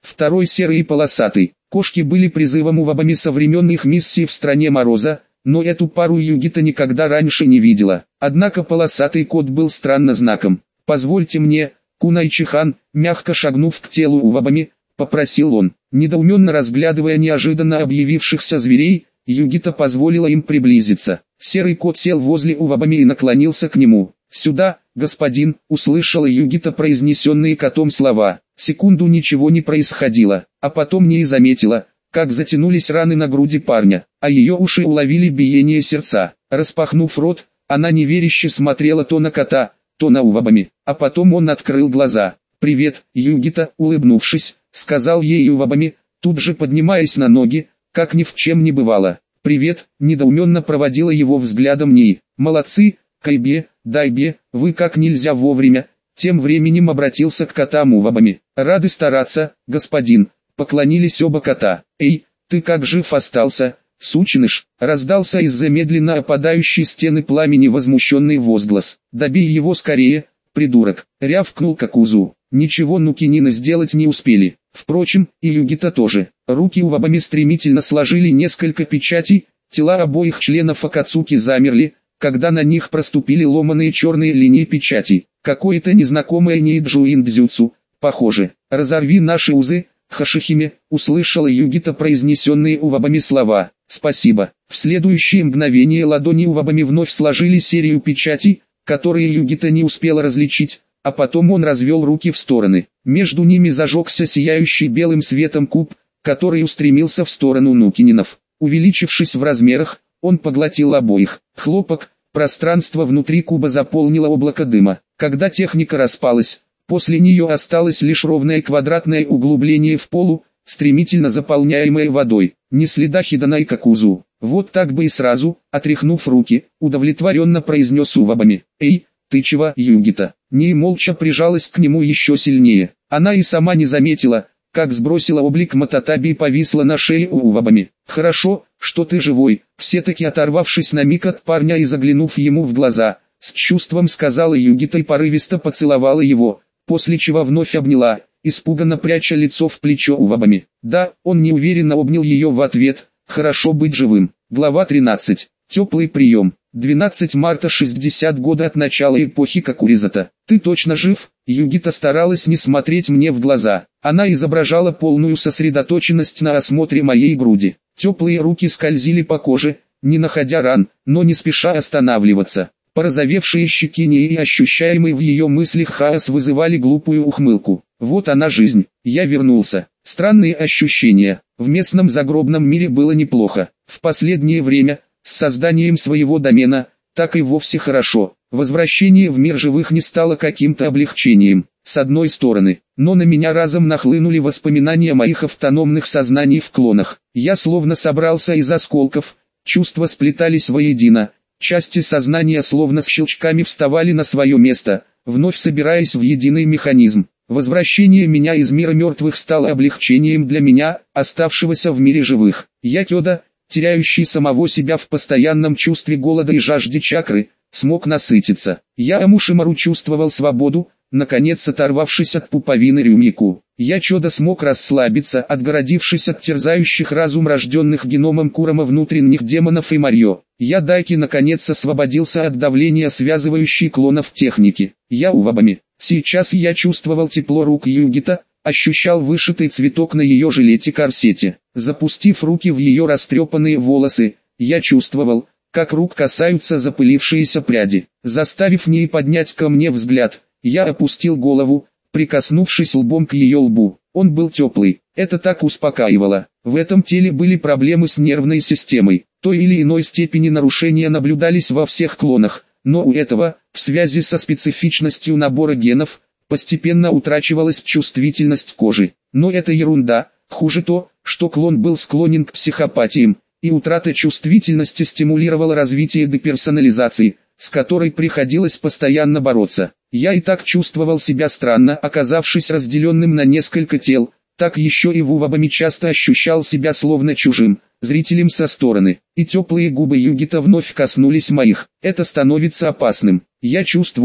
второй серый и полосатый. Кошки были призывом Увабами со времен их миссии в стране Мороза, но эту пару Югита никогда раньше не видела. Однако полосатый кот был странно знаком. «Позвольте мне, Кунай-чихан», мягко шагнув к телу Увабами, попросил он. Недоуменно разглядывая неожиданно объявившихся зверей, Югита позволила им приблизиться. Серый кот сел возле Увабами и наклонился к нему. «Сюда, господин», услышала Югита произнесенные котом слова. Секунду ничего не происходило, а потом не и заметила, как затянулись раны на груди парня, а ее уши уловили биение сердца. Распахнув рот, она неверяще смотрела то на кота, то на Увабами, а потом он открыл глаза. «Привет, Югита», улыбнувшись, сказал ей Увабами, тут же поднимаясь на ноги, как ни в чем не бывало. «Привет», недоуменно проводила его взглядом Ней. «Молодцы, Кайбе, Дайбе, вы как нельзя вовремя», тем временем обратился к котам Увабами. «Рады стараться, господин», поклонились оба кота. «Эй, ты как жив остался, сученыш?» Раздался из-за медленно опадающей стены пламени возмущенный возглас. «Добей его скорее, придурок», рявкнул Какузу. Ничего Нукинины сделать не успели. Впрочем, и Югита тоже. Руки Увабами стремительно сложили несколько печатей, тела обоих членов Акацуки замерли, когда на них проступили ломаные черные линии печати. Какое-то незнакомое нейджуин-дзюцу, похоже. «Разорви наши узы, Хашихиме», услышала Югита произнесенные Увабами слова. «Спасибо». В следующее мгновение ладони Увабами вновь сложили серию печатей, которые Югита не успела различить, а потом он развел руки в стороны. Между ними зажегся сияющий белым светом куб, который устремился в сторону Нукининов. Увеличившись в размерах, он поглотил обоих. Хлопок, пространство внутри куба заполнило облако дыма. Когда техника распалась, после нее осталось лишь ровное квадратное углубление в полу, стремительно заполняемое водой. Ни следа Хидана и Какузу. «Вот так бы и сразу», отряхнув руки, удовлетворенно произнес Увабами. «Эй, ты чего, Югита?» Ней молча прижалась к нему еще сильнее. Она и сама не заметила, как сбросила облик Мататаби и повисла на шее у Увабами. «Хорошо, что ты живой», все-таки оторвавшись на миг от парня и заглянув ему в глаза, с чувством сказала Югита и порывисто поцеловала его, после чего вновь обняла, испуганно пряча лицо в плечо Увабами. Да, он неуверенно обнял ее в ответ. «Хорошо быть живым». Глава тринадцать. Теплый прием. двенадцатого марта шестьдесят года от начала эпохи Какуризата. «Ты точно жив?» Югита старалась не смотреть мне в глаза. Она изображала полную сосредоточенность на осмотре моей груди. Теплые руки скользили по коже, не находя ран, но не спеша останавливаться. Порозовевшие щеки и ощущаемый в ее мыслях хаос вызывали глупую ухмылку. Вот она жизнь. Я вернулся. Странные ощущения. В местном загробном мире было неплохо. В последнее время, с созданием своего домена, так и вовсе хорошо. Возвращение в мир живых не стало каким-то облегчением, с одной стороны, но на меня разом нахлынули воспоминания моих автономных сознаний в клонах. Я словно собрался из осколков, чувства сплетались воедино, части сознания словно с щелчками вставали на свое место, вновь собираясь в единый механизм. Возвращение меня из мира мертвых стало облегчением для меня, оставшегося в мире живых. Я Кёда, теряющий самого себя в постоянном чувстве голода и жажды чакры, смог насытиться. Я Амушимару чувствовал свободу, наконец оторвавшись от пуповины Рюмику. Я Чода смог расслабиться, отгородившись от терзающих разум рожденных геномом Курама внутренних демонов и Марьё. Я Дайки наконец освободился от давления связывающей клонов техники. Я Увабами. Сейчас я чувствовал тепло рук Югита, ощущал вышитый цветок на ее жилете-корсете. Запустив руки в ее растрепанные волосы, я чувствовал, как рук касаются запылившиеся пряди. Заставив Ней поднять ко мне взгляд, я опустил голову, прикоснувшись лбом к ее лбу. Он был теплый, это так успокаивало. В этом теле были проблемы с нервной системой. Той или иной степени нарушения наблюдались во всех клонах, но у этого, в связи со специфичностью набора генов, постепенно утрачивалась чувствительность кожи. Но это ерунда, хуже то, что клон был склонен к психопатиям, и утрата чувствительности стимулировала развитие деперсонализации, с которой приходилось постоянно бороться. Я и так чувствовал себя странно, оказавшись разделенным на несколько тел, так еще и в Увабами часто ощущал себя словно чужим, зрителем со стороны, и теплые губы Югита вновь коснулись моих. Это становится опасным. Я чувствую,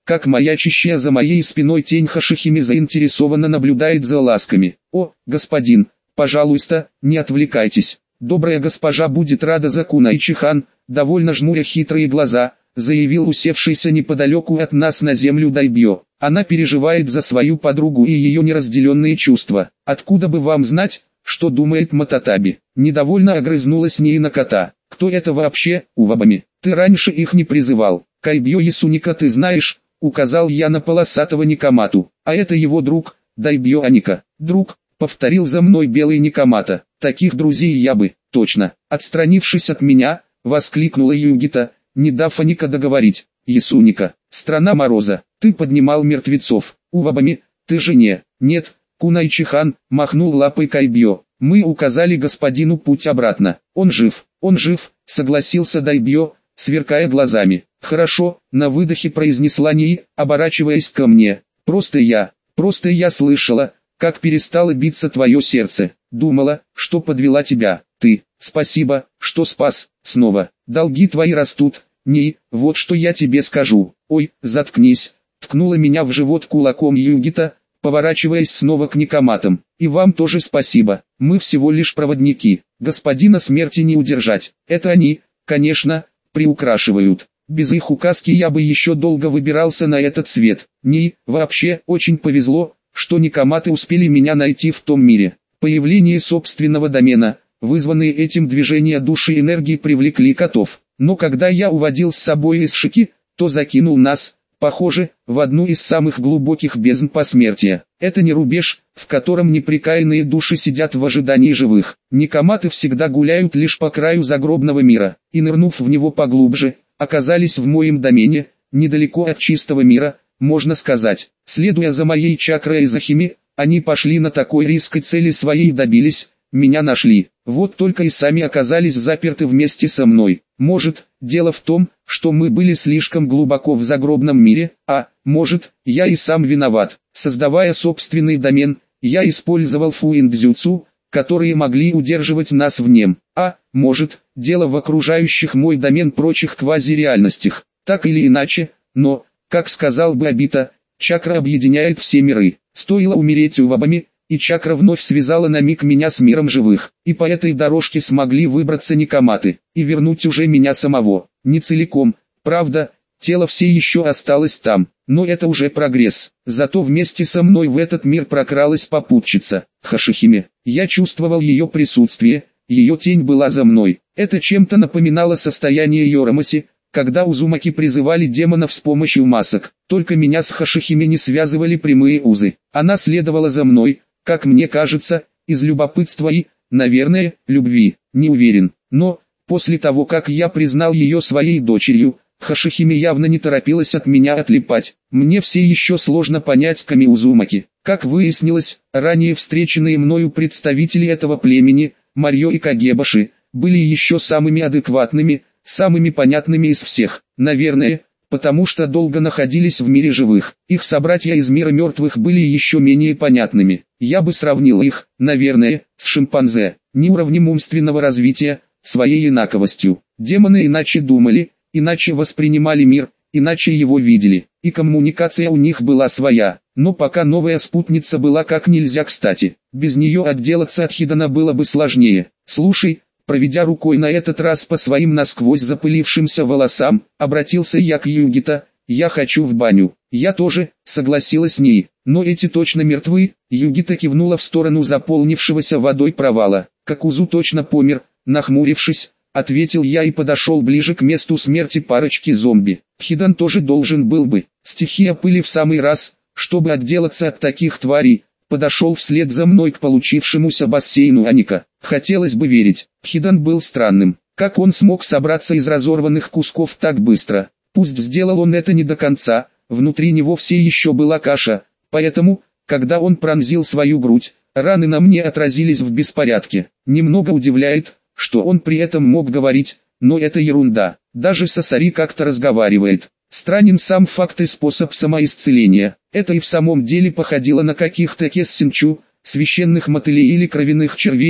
как маячащая за моей спиной тень Хашихими заинтересованно наблюдает за ласками. «О, господин, пожалуйста, не отвлекайтесь. Добрая госпожа будет рада за Кунай-сан», довольно жмуря хитрые глаза, заявил усевшийся неподалеку от нас на землю Дайбьё. «Она переживает за свою подругу и ее неразделенные чувства. Откуда бы вам знать, что думает Мататаби?» Недовольно огрызнулась Нии кота. «Кто это вообще, Увабами? Ты раньше их не призывал. Кайбьё Ясуника ты знаешь?» Указал я на полосатого Никомату. «А это его друг, Дайбьё Аника». «Друг», повторил за мной белый Никомата. «Таких друзей я бы, точно». Отстранившись от меня, воскликнула Югита, не дав Аника договорить. «Ясуника, страна мороза, ты поднимал мертвецов. Увабами, ты же не...» «Нет, Кунай-сан», махнул лапой Кайбьё. «Мы указали господину путь обратно. Он жив, он жив», согласился Дайбьё, сверкая глазами. «Хорошо», на выдохе произнесла Нии, оборачиваясь ко мне. «Просто я, просто я слышала, как перестало биться твое сердце. Думала, что подвела тебя. Ты, спасибо, что спас. Снова, долги твои растут. Нии, вот что я тебе скажу». «Ой, заткнись», ткнула меня в живот кулаком Югита, поворачиваясь снова к Никоматам. «И вам тоже спасибо, мы всего лишь проводники, господина смерти не удержать. Это они, конечно, приукрашивают. Без их указки я бы еще долго выбирался на этот свет. Нии, вообще, очень повезло, что Никоматы успели меня найти в том мире. Появление собственного домена, вызванные этим движения души и энергии, привлекли котов. Но когда я уводил с собой из Шики, то закинул нас, похоже, в одну из самых глубоких бездн посмертия. Это не рубеж, в котором непрекаянные души сидят в ожидании живых. Никоматы всегда гуляют лишь по краю загробного мира, и нырнув в него поглубже, оказались в моем домене, недалеко от чистого мира, можно сказать. Следуя за моей чакрой Захими, они пошли на такой риск и цели своей добились, меня нашли. Вот только и сами оказались заперты вместе со мной. Может, дело в том, что мы были слишком глубоко в загробном мире, а, может, я и сам виноват. Создавая собственный домен, я использовал фуиндзюцу, которые могли удерживать нас в нем. А, может, дело в окружающих мой домен прочих квазиреальностях. Так или иначе, но, как сказал бы Обита, чакра объединяет все миры. Стоило умереть Увабами, и чакра вновь связала на миг меня с миром живых, и по этой дорожке смогли выбраться Никоматы, и вернуть уже меня самого. Не целиком, правда, тело все еще осталось там, но это уже прогресс. Зато вместе со мной в этот мир прокралась попутчица, Хашихими. Я чувствовал ее присутствие, ее тень была за мной. Это чем-то напоминало состояние Йорамаси, когда Узумаки призывали демонов с помощью масок. Только меня с Хашихими не связывали прямые узы. Она следовала за мной, как мне кажется, из любопытства и, наверное, любви, не уверен. Но, после того как я признал ее своей дочерью, Хашихими явно не торопилась от меня отлипать. Мне все еще сложно понять Ками Узумаки. Как выяснилось, ранее встреченные мною представители этого племени, Марьё и Кагебаши, были еще самыми адекватными, самыми понятными из всех. Наверное, потому что долго находились в мире живых. Их собратья из мира мертвых были еще менее понятными. Я бы сравнил их, наверное, с шимпанзе, не уровнем умственного развития, своей инаковостью. Демоны иначе думали, иначе воспринимали мир, иначе его видели, и коммуникация у них была своя. Но пока новая спутница была как нельзя кстати. Без нее отделаться от Хидана было бы сложнее. «Слушай», проведя рукой на этот раз по своим насквозь запылившимся волосам, обратился я к Югита, «я хочу в баню». «Я тоже», согласилась с ней, «но эти точно мертвы». Югита кивнула в сторону заполнившегося водой провала. «Какузу точно помер», нахмурившись, ответил я и подошел ближе к месту смерти парочки зомби. Хидан тоже должен был бы. Стихия пыли в самый раз, чтобы отделаться от таких тварей. Подошел вслед за мной к получившемуся бассейну Аника. Хотелось бы верить, Хидан был странным. Как он смог собраться из разорванных кусков так быстро? Пусть сделал он это не до конца, внутри него все еще была каша. Поэтому, когда он пронзил свою грудь, раны на мне отразились в беспорядке. Немного удивляет, что он при этом мог говорить, но это ерунда. Даже Сасари как-то разговаривает. Странен сам факт и способ самоисцеления. Это и в самом деле походило на каких-то кессинчу, священных мотылей или кровяных червей,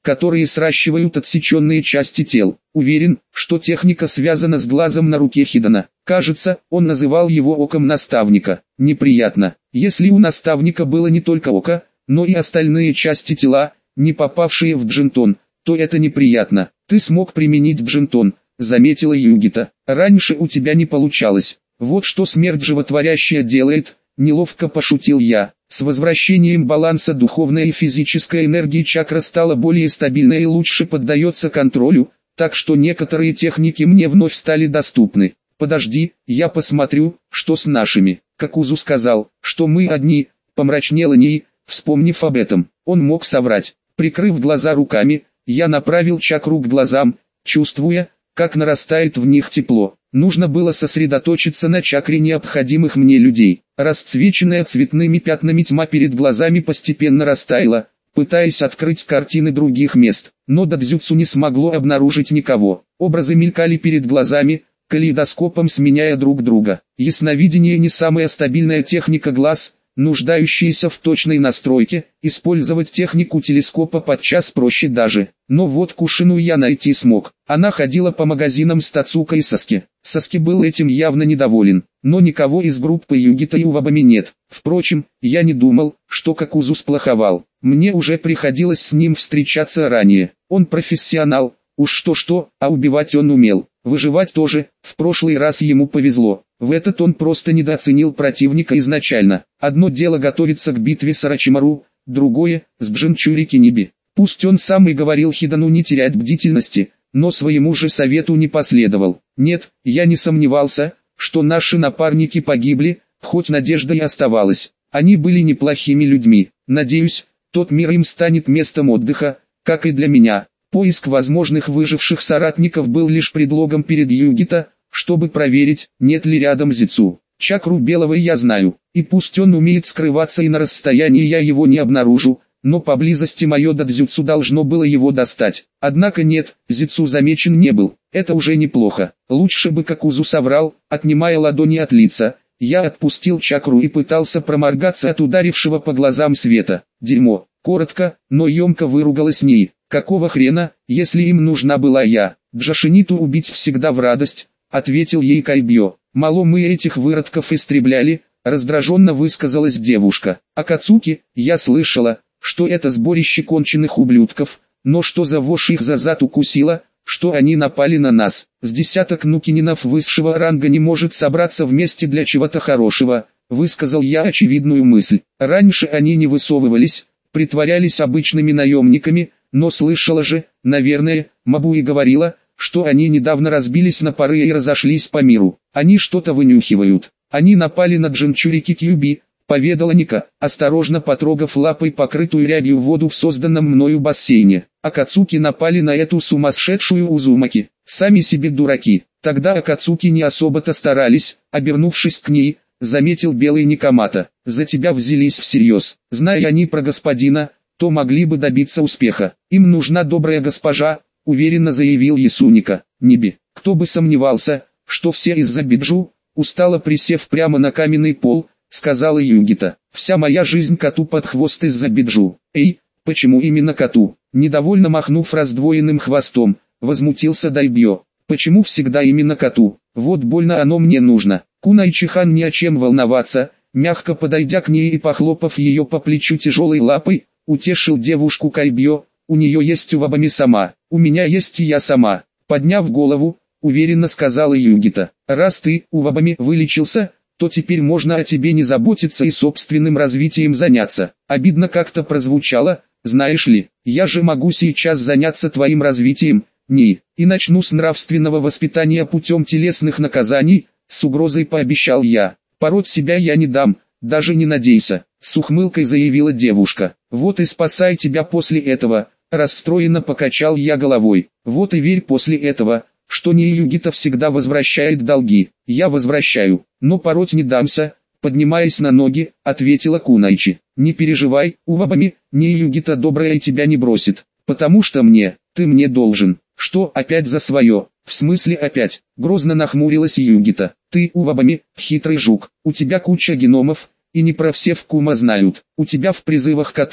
которые сращивают отсеченные части тел. Уверен, что техника связана с глазом на руке Хидана. Кажется, он называл его оком наставника. Неприятно, если у наставника было не только око, но и остальные части тела, не попавшие в Джинтон, то это неприятно. Ты смог применить Джинтон, заметила Югита. Раньше у тебя не получалось. Вот что смерть животворящая делает, неловко пошутил я. С возвращением баланса духовной и физической энергии чакра стала более стабильной и лучше поддается контролю, так что некоторые техники мне вновь стали доступны. Подожди, я посмотрю, что с нашими. Какузу сказал, что мы одни, помрачнела Nii, вспомнив об этом. Он мог соврать. Прикрыв глаза руками, я направил чакру к глазам, чувствуя, как нарастает в них тепло. Нужно было сосредоточиться на чакре необходимых мне людей. Расцвеченная цветными пятнами тьма перед глазами постепенно растаяла, пытаясь открыть картины других мест. Но додзюцу не смогло обнаружить никого. Образы мелькали перед глазами, калейдоскопом сменяя друг друга. Ясновидение не самая стабильная техника глаз, нуждающаяся в точной настройке, использовать технику телескопа подчас проще даже. Но вот Кушину я найти смог. Она ходила по магазинам с Тацука и Саски. Саски был этим явно недоволен, но никого из группы Югита и Увабами нет. Впрочем, я не думал, что Какузу сплоховал. Мне уже приходилось с ним встречаться ранее. Он профессионал, уж что-что, а убивать он умел. Выживать тоже, в прошлый раз ему повезло. В этот он просто недооценил противника изначально. Одно дело готовиться к битве с Орочимару, другое – с Джинчури Киниби. Пусть он сам и говорил Хидану не терять бдительности, но своему же совету не последовал. Нет, я не сомневался, что наши напарники погибли, хоть надежда и оставалась. Они были неплохими людьми. Надеюсь, тот мир им станет местом отдыха, как и для меня. Поиск возможных выживших соратников был лишь предлогом перед Югита, чтобы проверить, нет ли рядом Зицу. Чакру Белого я знаю, и пусть он умеет скрываться и на расстоянии я его не обнаружу, но поблизости мое додзюцу должно было его достать. Однако нет, Зицу замечен не был, это уже неплохо. Лучше бы Какузу соврал, отнимая ладони от лица. Я отпустил чакру и пытался проморгаться от ударившего по глазам света. Дерьмо, коротко, но емко выругалась Nii. Какого хрена, если им нужна была я? Джошиниту убить всегда в радость, ответил ей Кайбьё. Мало мы этих выродков истребляли, раздраженно высказалась девушка. Акацуки, я слышала, что это сборище конченых ублюдков, но что за вошь их за зад укусила, что они напали на нас. С десяток нукининов высшего ранга не может собраться вместе для чего-то хорошего, высказал я очевидную мысль. Раньше они не высовывались, притворялись обычными наемниками, но слышала же, наверное, Мабуи говорила, что они недавно разбились на пары и разошлись по миру. Они что-то вынюхивают. Они напали на Джинчурики Кьюби, поведала Ника, осторожно потрогав лапой покрытую рябью воду в созданном мною бассейне. Акацуки напали на эту сумасшедшую Узумаки. Сами себе дураки. Тогда Акацуки не особо-то старались, обернувшись к ней, заметил белый Никомата. За тебя взялись всерьез. Зная они про господина, то могли бы добиться успеха. Им нужна добрая госпожа, уверенно заявил Ясуника. Ниби, кто бы сомневался, что все из-за Биджу, устало присев прямо на каменный пол, сказала Югита. Вся моя жизнь коту под хвост из-за Биджу. Эй, почему именно коту? Недовольно махнув раздвоенным хвостом, возмутился Дайбьё. Почему всегда именно коту? Вот больно оно мне нужно. Кунайчихан ни о чем волноваться, мягко подойдя к ней и похлопав ее по плечу тяжелой лапой, утешил девушку Кайбьё. У нее есть Увабами сама, у меня есть и я сама. Подняв голову, уверенно сказала Югита. Раз ты, Увабами, вылечился, то теперь можно о тебе не заботиться и собственным развитием заняться. Обидно как-то прозвучало, знаешь ли, я же могу сейчас заняться твоим развитием, Nii, и начну с нравственного воспитания путем телесных наказаний, с угрозой пообещал я. Пороть себя я не дам, даже не надейся, с ухмылкой заявила девушка. Вот и спасай тебя после этого, расстроенно покачал я головой. Вот и верь после этого, что Nii Югита всегда возвращает долги. Я возвращаю, но пороть не дамся, поднимаясь на ноги, ответила Кунайчи. Не переживай, Увабами, Nii Югита добрая и тебя не бросит, потому что мне, ты мне должен. Что опять за свое? В смысле опять? Грозно нахмурилась Югита. Ты, Увабами, хитрый жук, у тебя куча геномов, и не про все в Кума знают. У тебя в призывах коты,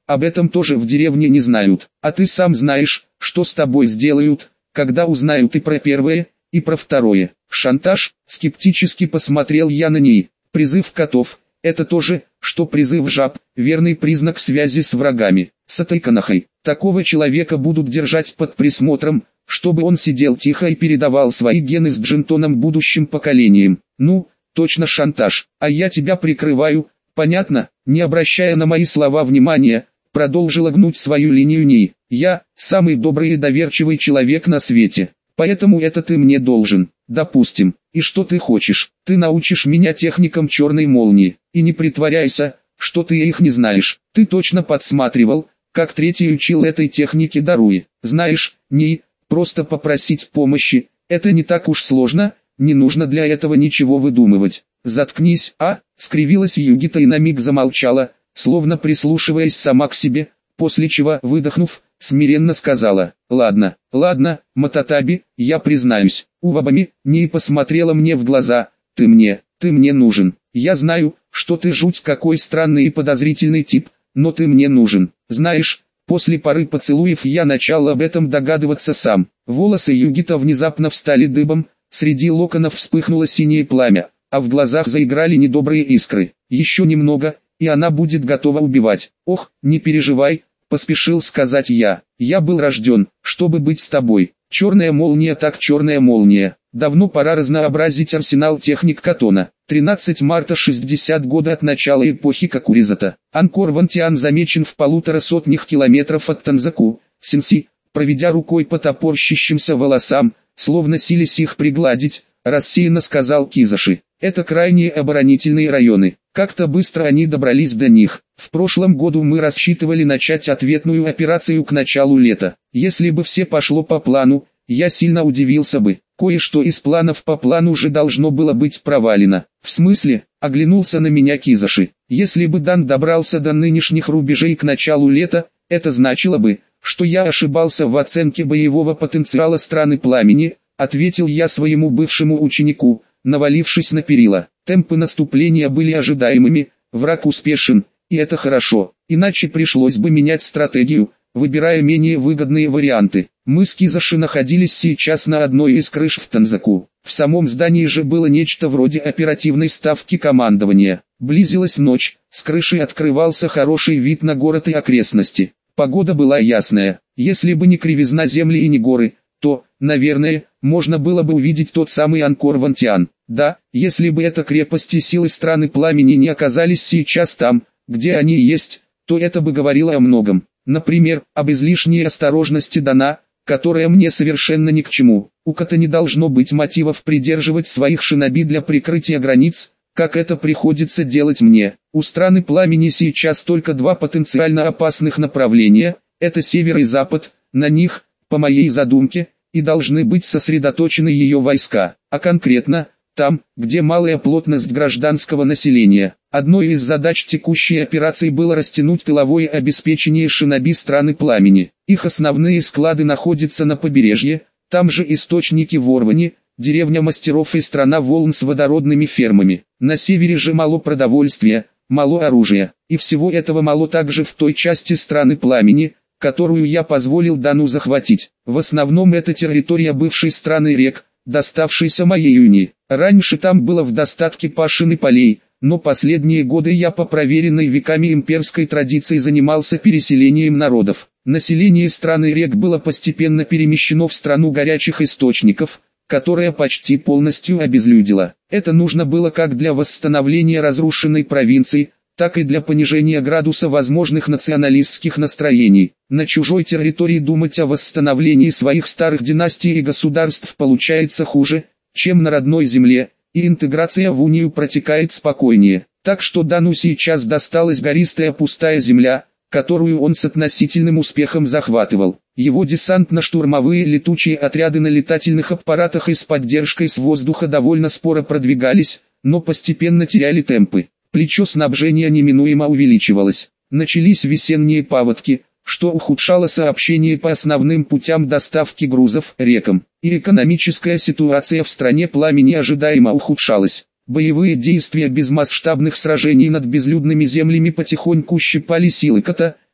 об этом тоже в деревне не знают. А ты сам знаешь, что с тобой сделают, когда узнают и про первое, и про второе. Шантаж, скептически посмотрел я на ней. Призыв котов, это тоже, что призыв жаб, верный признак связи с врагами. Сатайканахой, такого человека будут держать под присмотром, чтобы он сидел тихо и передавал свои гены с Джинтоном будущим поколениям. Ну, точно шантаж, а я тебя прикрываю, понятно? Не обращая на мои слова внимания, продолжила гнуть свою линию Ней. Я, самый добрый и доверчивый человек на свете, поэтому это ты мне должен. Допустим, и что ты хочешь? Ты научишь меня техникам черной молнии, и не притворяйся, что ты их не знаешь. Ты точно подсматривал, как третий учил этой технике Даруи. Знаешь, Ней, просто попросить помощи, это не так уж сложно, не нужно для этого ничего выдумывать. Заткнись, а, скривилась Югита и на миг замолчала, словно прислушиваясь сама к себе, после чего, выдохнув, смиренно сказала: «Ладно, ладно, Мататаби, я признаюсь». Увабами, Ней посмотрела мне в глаза: «Ты мне, ты мне нужен. Я знаю, что ты жуть какой странный и подозрительный тип, но ты мне нужен. Знаешь, после пары поцелуев я начал об этом догадываться сам». Волосы Югита внезапно встали дыбом, среди локонов вспыхнуло синее пламя, а в глазах заиграли недобрые искры. Еще немного, и она будет готова убивать. «Ох, не переживай», поспешил сказать я. «Я был рожден, чтобы быть с тобой. Черная молния так черная молния. Давно пора разнообразить арсенал техник Катона». тринадцатого марта шестьдесят года от начала эпохи Какуризата. Анкор Вантиан замечен в полутора сотнях километров от Танзаку, Синси, проведя рукой по топорщащимся волосам, словно силясь их пригладить, рассеянно сказал Кизаши. Это крайние оборонительные районы. Как-то быстро они добрались до них. В прошлом году мы рассчитывали начать ответную операцию к началу лета. Если бы все пошло по плану, я сильно удивился бы. Кое-что из планов по плану уже должно было быть провалено. В смысле, оглянулся на меня Кизаши. Если бы Дан добрался до нынешних рубежей к началу лета, это значило бы, что я ошибался в оценке боевого потенциала страны пламени, ответил я своему бывшему ученику, навалившись на перила. Темпы наступления были ожидаемыми, враг успешен, и это хорошо, иначе пришлось бы менять стратегию, выбирая менее выгодные варианты. Мы с Кизаши находились сейчас на одной из крыш в Танзаку. В самом здании же было нечто вроде оперативной ставки командования. Близилась ночь, с крыши открывался хороший вид на город и окрестности. Погода была ясная, если бы не кривизна земли и не горы, то, наверное, можно было бы увидеть тот самый Анкор Вантиан. Да, если бы эта крепость и силы страны пламени не оказались сейчас там, где они есть, то это бы говорило о многом. Например, об излишней осторожности Дана, которая мне совершенно ни к чему. У Ката не должно быть мотивов придерживать своих шиноби для прикрытия границ, как это приходится делать мне. У страны пламени сейчас только два потенциально опасных направления, это север и запад, на них, по моей задумке, и должны быть сосредоточены ее войска, а конкретно, там, где малая плотность гражданского населения. Одной из задач текущей операции было растянуть тыловое обеспечение шиноби страны пламени. Их основные склады находятся на побережье, там же источники в Орване, деревня мастеров и страна волн с водородными фермами. На севере же мало продовольствия, мало оружия, и всего этого мало также в той части страны пламени, которую я позволил Дану захватить. В основном это территория бывшей страны рек, доставшейся моей Юни. Раньше там было в достатке пашин и полей, но последние годы я по проверенной веками имперской традиции занимался переселением народов. Население страны рек было постепенно перемещено в страну горячих источников, которая почти полностью обезлюдила. Это нужно было как для восстановления разрушенной провинции, так и для понижения градуса возможных националистских настроений. На чужой территории думать о восстановлении своих старых династий и государств получается хуже, чем на родной земле, и интеграция в унию протекает спокойнее. Так что Дану сейчас досталась гористая пустая земля, которую он с относительным успехом захватывал. Его десантно-штурмовые летучие отряды на летательных аппаратах и с поддержкой с воздуха довольно споро продвигались, но постепенно теряли темпы. Плечо снабжения неминуемо увеличивалось. Начались весенние паводки, что ухудшало сообщение по основным путям доставки грузов рекам, и экономическая ситуация в стране пламени ожидаемо ухудшалась. Боевые действия без масштабных сражений над безлюдными землями потихоньку щипали силы Ката,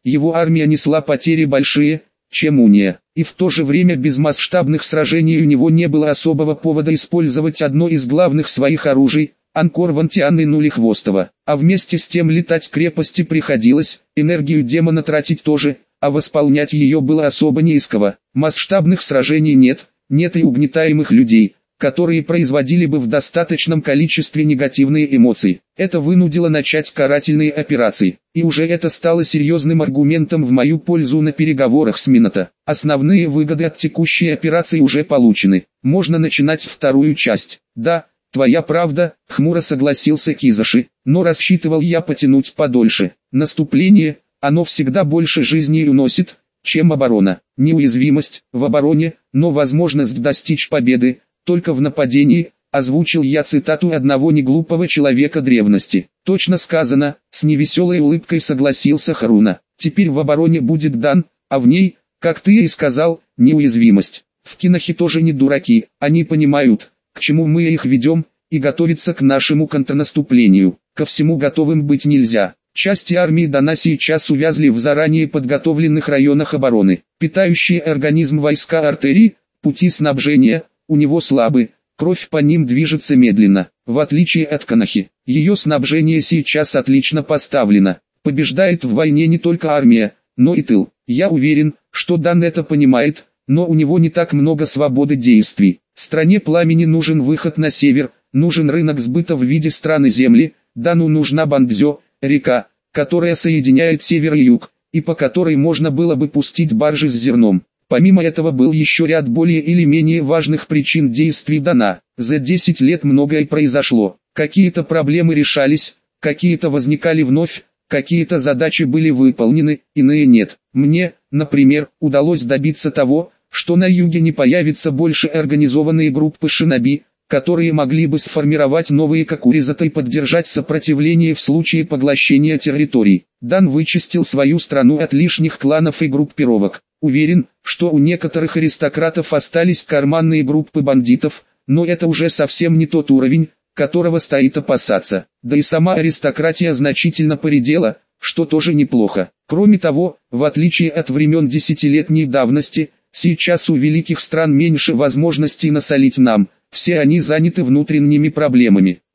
Его армия несла потери большие, чем уния, и в то же время без масштабных сражений у него не было особого повода использовать одно из главных своих оружий – Анкор Вантиан и Нулихвостого, а вместе с тем летать к крепости приходилось, энергию демона тратить тоже, а восполнять ее было особо не из кого. Масштабных сражений нет, нет и угнетаемых людей, которые производили бы в достаточном количестве негативные эмоции. Это вынудило начать карательные операции, и уже это стало серьезным аргументом в мою пользу на переговорах с Минато. Основные выгоды от текущей операции уже получены, можно начинать вторую часть. Да, твоя правда, хмуро согласился Кизаши, но рассчитывал я потянуть подольше. Наступление, оно всегда больше жизней уносит, чем оборона. Неуязвимость в обороне, но возможность достичь победы только в нападении, озвучил я цитату одного неглупого человека древности. Точно сказано, с невеселой улыбкой согласился Харуна. Теперь в обороне будет дан, а в ней, как ты и сказал, неуязвимость. В Кинохи тоже не дураки, они понимают, к чему мы их ведем, и готовятся к нашему контрнаступлению. Ко всему готовым быть нельзя. Части армии Дана сейчас увязли в заранее подготовленных районах обороны. Питающие организм войска артерии, пути снабжения, у него слабы, кровь по ним движется медленно. В отличие от Конохи, ее снабжение сейчас отлично поставлено. Побеждает в войне не только армия, но и тыл. Я уверен, что Дан это понимает, но у него не так много свободы действий. Стране пламени нужен выход на север, нужен рынок сбыта в виде страны земли, Дану нужна Бандзё, река, которая соединяет север и юг, и по которой можно было бы пустить баржи с зерном. Помимо этого был еще ряд более или менее важных причин действий Дана. За десять лет многое произошло, какие-то проблемы решались, какие-то возникали вновь, какие-то задачи были выполнены, иные нет. Мне, например, удалось добиться того, что на юге не появится больше организованные группы шиноби, которые могли бы сформировать новые Какуризата и поддержать сопротивление в случае поглощения территорий. Дан вычистил свою страну от лишних кланов и группировок. Уверен, что у некоторых аристократов остались карманные группы бандитов, но это уже совсем не тот уровень, которого стоит опасаться. Да и сама аристократия значительно поредела, что тоже неплохо. Кроме того, в отличие от времен десятилетней давности, сейчас у великих стран меньше возможностей насолить нам, все они заняты внутренними проблемами.